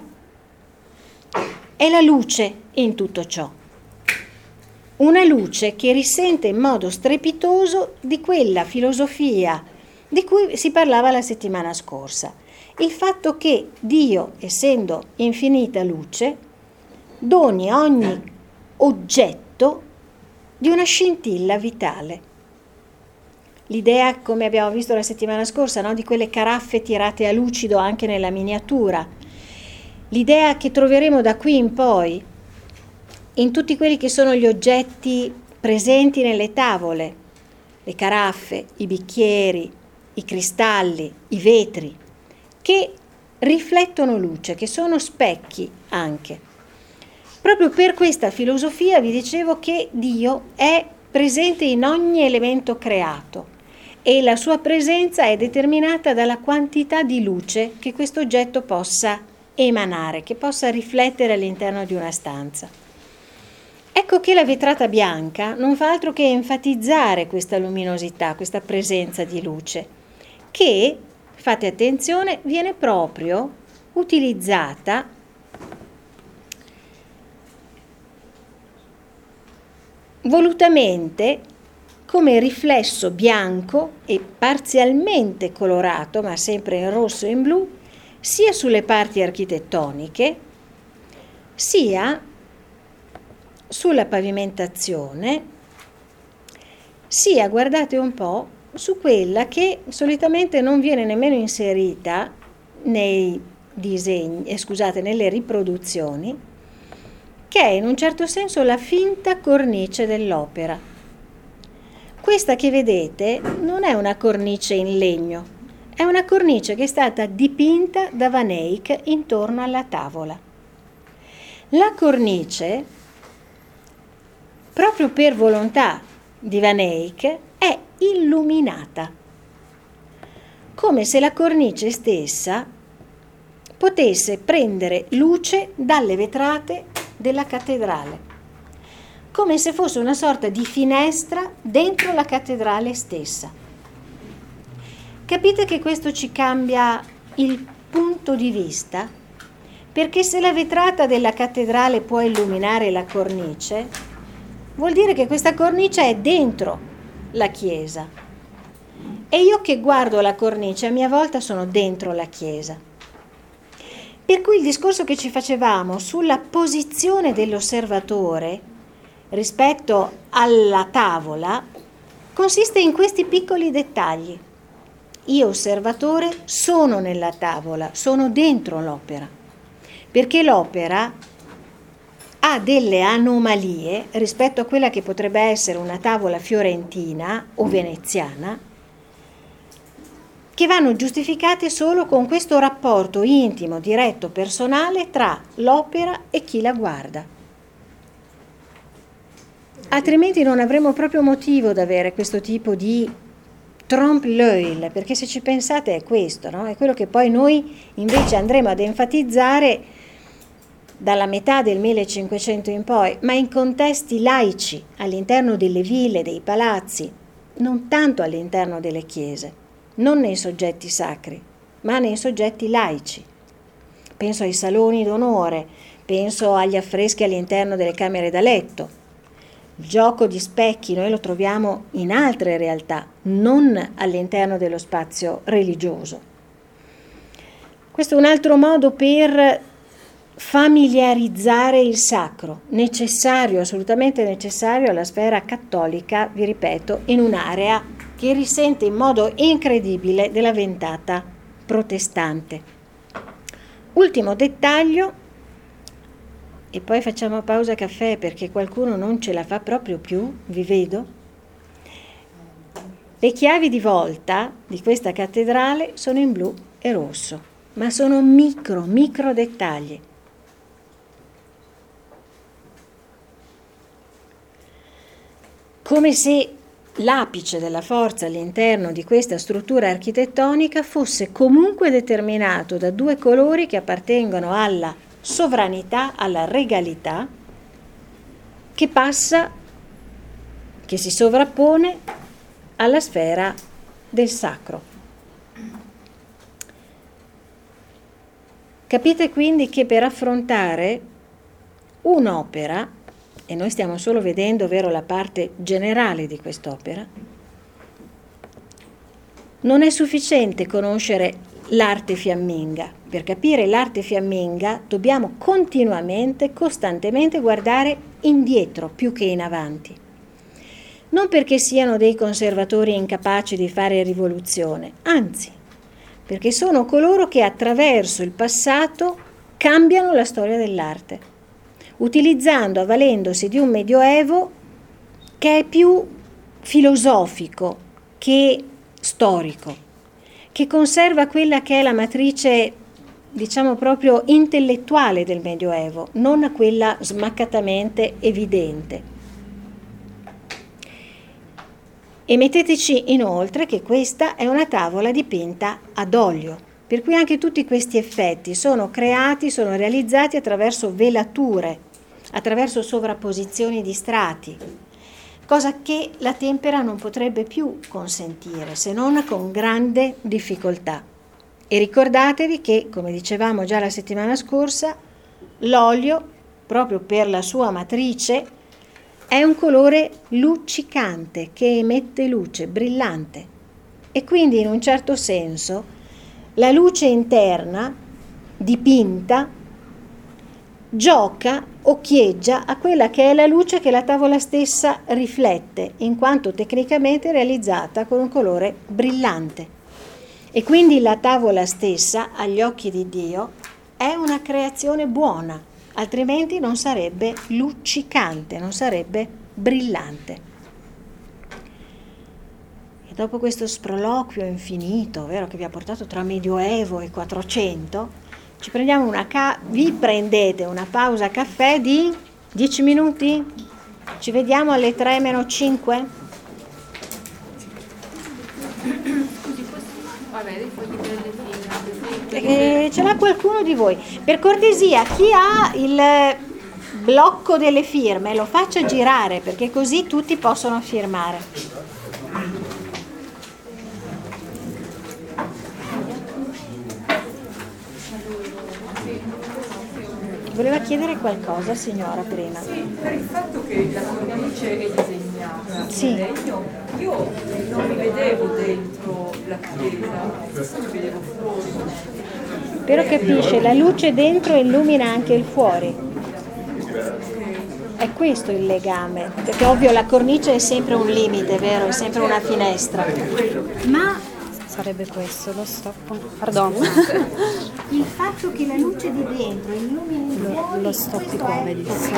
è la luce in tutto ciò. Una luce che risente in modo strepitoso di quella filosofia di cui si parlava la settimana scorsa. Il fatto che Dio, essendo infinita luce, doni a ogni oggetto di una scintilla vitale. L'idea, come abbiamo visto la settimana scorsa, no? Di quelle caraffe tirate a lucido anche nella miniatura. L'idea che troveremo da qui in poi in tutti quelli che sono gli oggetti presenti nelle tavole, le caraffe, i bicchieri, i cristalli, i vetri, che riflettono luce, che sono specchi anche. Proprio per questa filosofia vi dicevo che Dio è presente in ogni elemento creato e la sua presenza è determinata dalla quantità di luce che questo oggetto possa emanare, che possa riflettere all'interno di una stanza. Ecco che la vetrata bianca non fa altro che enfatizzare questa luminosità, questa presenza di luce, che, fate attenzione, viene proprio utilizzata volutamente come riflesso bianco e parzialmente colorato, ma sempre in rosso e in blu, sia sulle parti architettoniche, sia sulla pavimentazione, sia, guardate un po', su quella che solitamente non viene nemmeno inserita nei disegni, eh, scusate, nelle riproduzioni, che è in un certo senso la finta cornice dell'opera. Questa che vedete non è una cornice in legno, è una cornice che è stata dipinta da Van Eyck intorno alla tavola. La cornice, proprio per volontà di Van Eyck, è illuminata, come se la cornice stessa potesse prendere luce dalle vetrate della cattedrale, come se fosse una sorta di finestra dentro la cattedrale stessa. Capite che questo ci cambia il punto di vista? Perché se la vetrata della cattedrale può illuminare la cornice, vuol dire che questa cornice è dentro la chiesa. E io che guardo la cornice a mia volta sono dentro la chiesa. Per cui il discorso che ci facevamo sulla posizione dell'osservatore rispetto alla tavola consiste in questi piccoli dettagli. Io, osservatore, sono nella tavola, sono dentro l'opera, perché l'opera ha delle anomalie rispetto a quella che potrebbe essere una tavola fiorentina o veneziana, che vanno giustificate solo con questo rapporto intimo, diretto, personale tra l'opera e chi la guarda. Altrimenti non avremo proprio motivo di avere questo tipo di trompe l'œil, perché se ci pensate è questo, no? È quello che poi noi invece andremo ad enfatizzare dalla metà del millecinquecento in poi, ma in contesti laici, all'interno delle ville, dei palazzi, non tanto all'interno delle chiese, non nei soggetti sacri, ma nei soggetti laici. Penso ai saloni d'onore, penso agli affreschi all'interno delle camere da letto. Il gioco di specchi noi lo troviamo in altre realtà, non all'interno dello spazio religioso. Questo è un altro modo per familiarizzare il sacro, necessario, assolutamente necessario alla sfera cattolica, vi ripeto, in un'area che risente in modo incredibile della ventata protestante. Ultimo dettaglio, e poi facciamo pausa caffè perché qualcuno non ce la fa proprio più, vi vedo. Le chiavi di volta di questa cattedrale sono in blu e rosso, ma sono micro, micro dettagli. Come se l'apice della forza all'interno di questa struttura architettonica fosse comunque determinato da due colori che appartengono alla sovranità, alla regalità, che passa, che si sovrappone alla sfera del sacro. Capite quindi che per affrontare un'opera, e noi stiamo solo vedendo, ovvero la parte generale di quest'opera, non è sufficiente conoscere l'arte fiamminga. Per capire l'arte fiamminga dobbiamo continuamente, costantemente guardare indietro più che in avanti. Non perché siano dei conservatori incapaci di fare rivoluzione, anzi, perché sono coloro che attraverso il passato cambiano la storia dell'arte, utilizzando, avvalendosi di un medioevo che è più filosofico che storico, che conserva quella che è la matrice, diciamo proprio intellettuale del medioevo, non quella smaccatamente evidente. E metteteci inoltre che questa è una tavola dipinta ad olio, per cui anche tutti questi effetti sono creati, sono realizzati attraverso velature, attraverso sovrapposizioni di strati, cosa che la tempera non potrebbe più consentire, se non con grande difficoltà. E ricordatevi che, come dicevamo già la settimana scorsa, l'olio, proprio per la sua matrice, è un colore luccicante, che emette luce, brillante. E quindi, in un certo senso, la luce interna, dipinta, gioca, occhieggia a quella che è la luce che la tavola stessa riflette, in quanto tecnicamente realizzata con un colore brillante. E quindi la tavola stessa, agli occhi di Dio, è una creazione buona, altrimenti non sarebbe luccicante, non sarebbe brillante. E dopo questo sproloquio infinito, vero, che vi ha portato tra Medioevo e Quattrocento, ci prendiamo una ca- vi prendete una pausa caffè di dieci minuti? Ci vediamo alle tre meno cinque? Vabbè, dei fogli per le figure. Eh, ce l'ha qualcuno di voi? Per cortesia, chi ha il blocco delle firme lo faccia girare, perché così tutti possono firmare. Voleva chiedere qualcosa, signora, prima? Sì, per il fatto che la cornice è disegnata Sì. in legno, io non mi vedevo dentro la chiesa, mi vedevo fuori. Però capisce, la luce dentro illumina anche il fuori. È questo il legame, perché ovvio la cornice è sempre un limite, vero? È sempre una finestra. Ma sarebbe questo lo stop. Pardon. il fatto che la luce di dentro illumini il fuori, Lo stop questo qua, è vedi.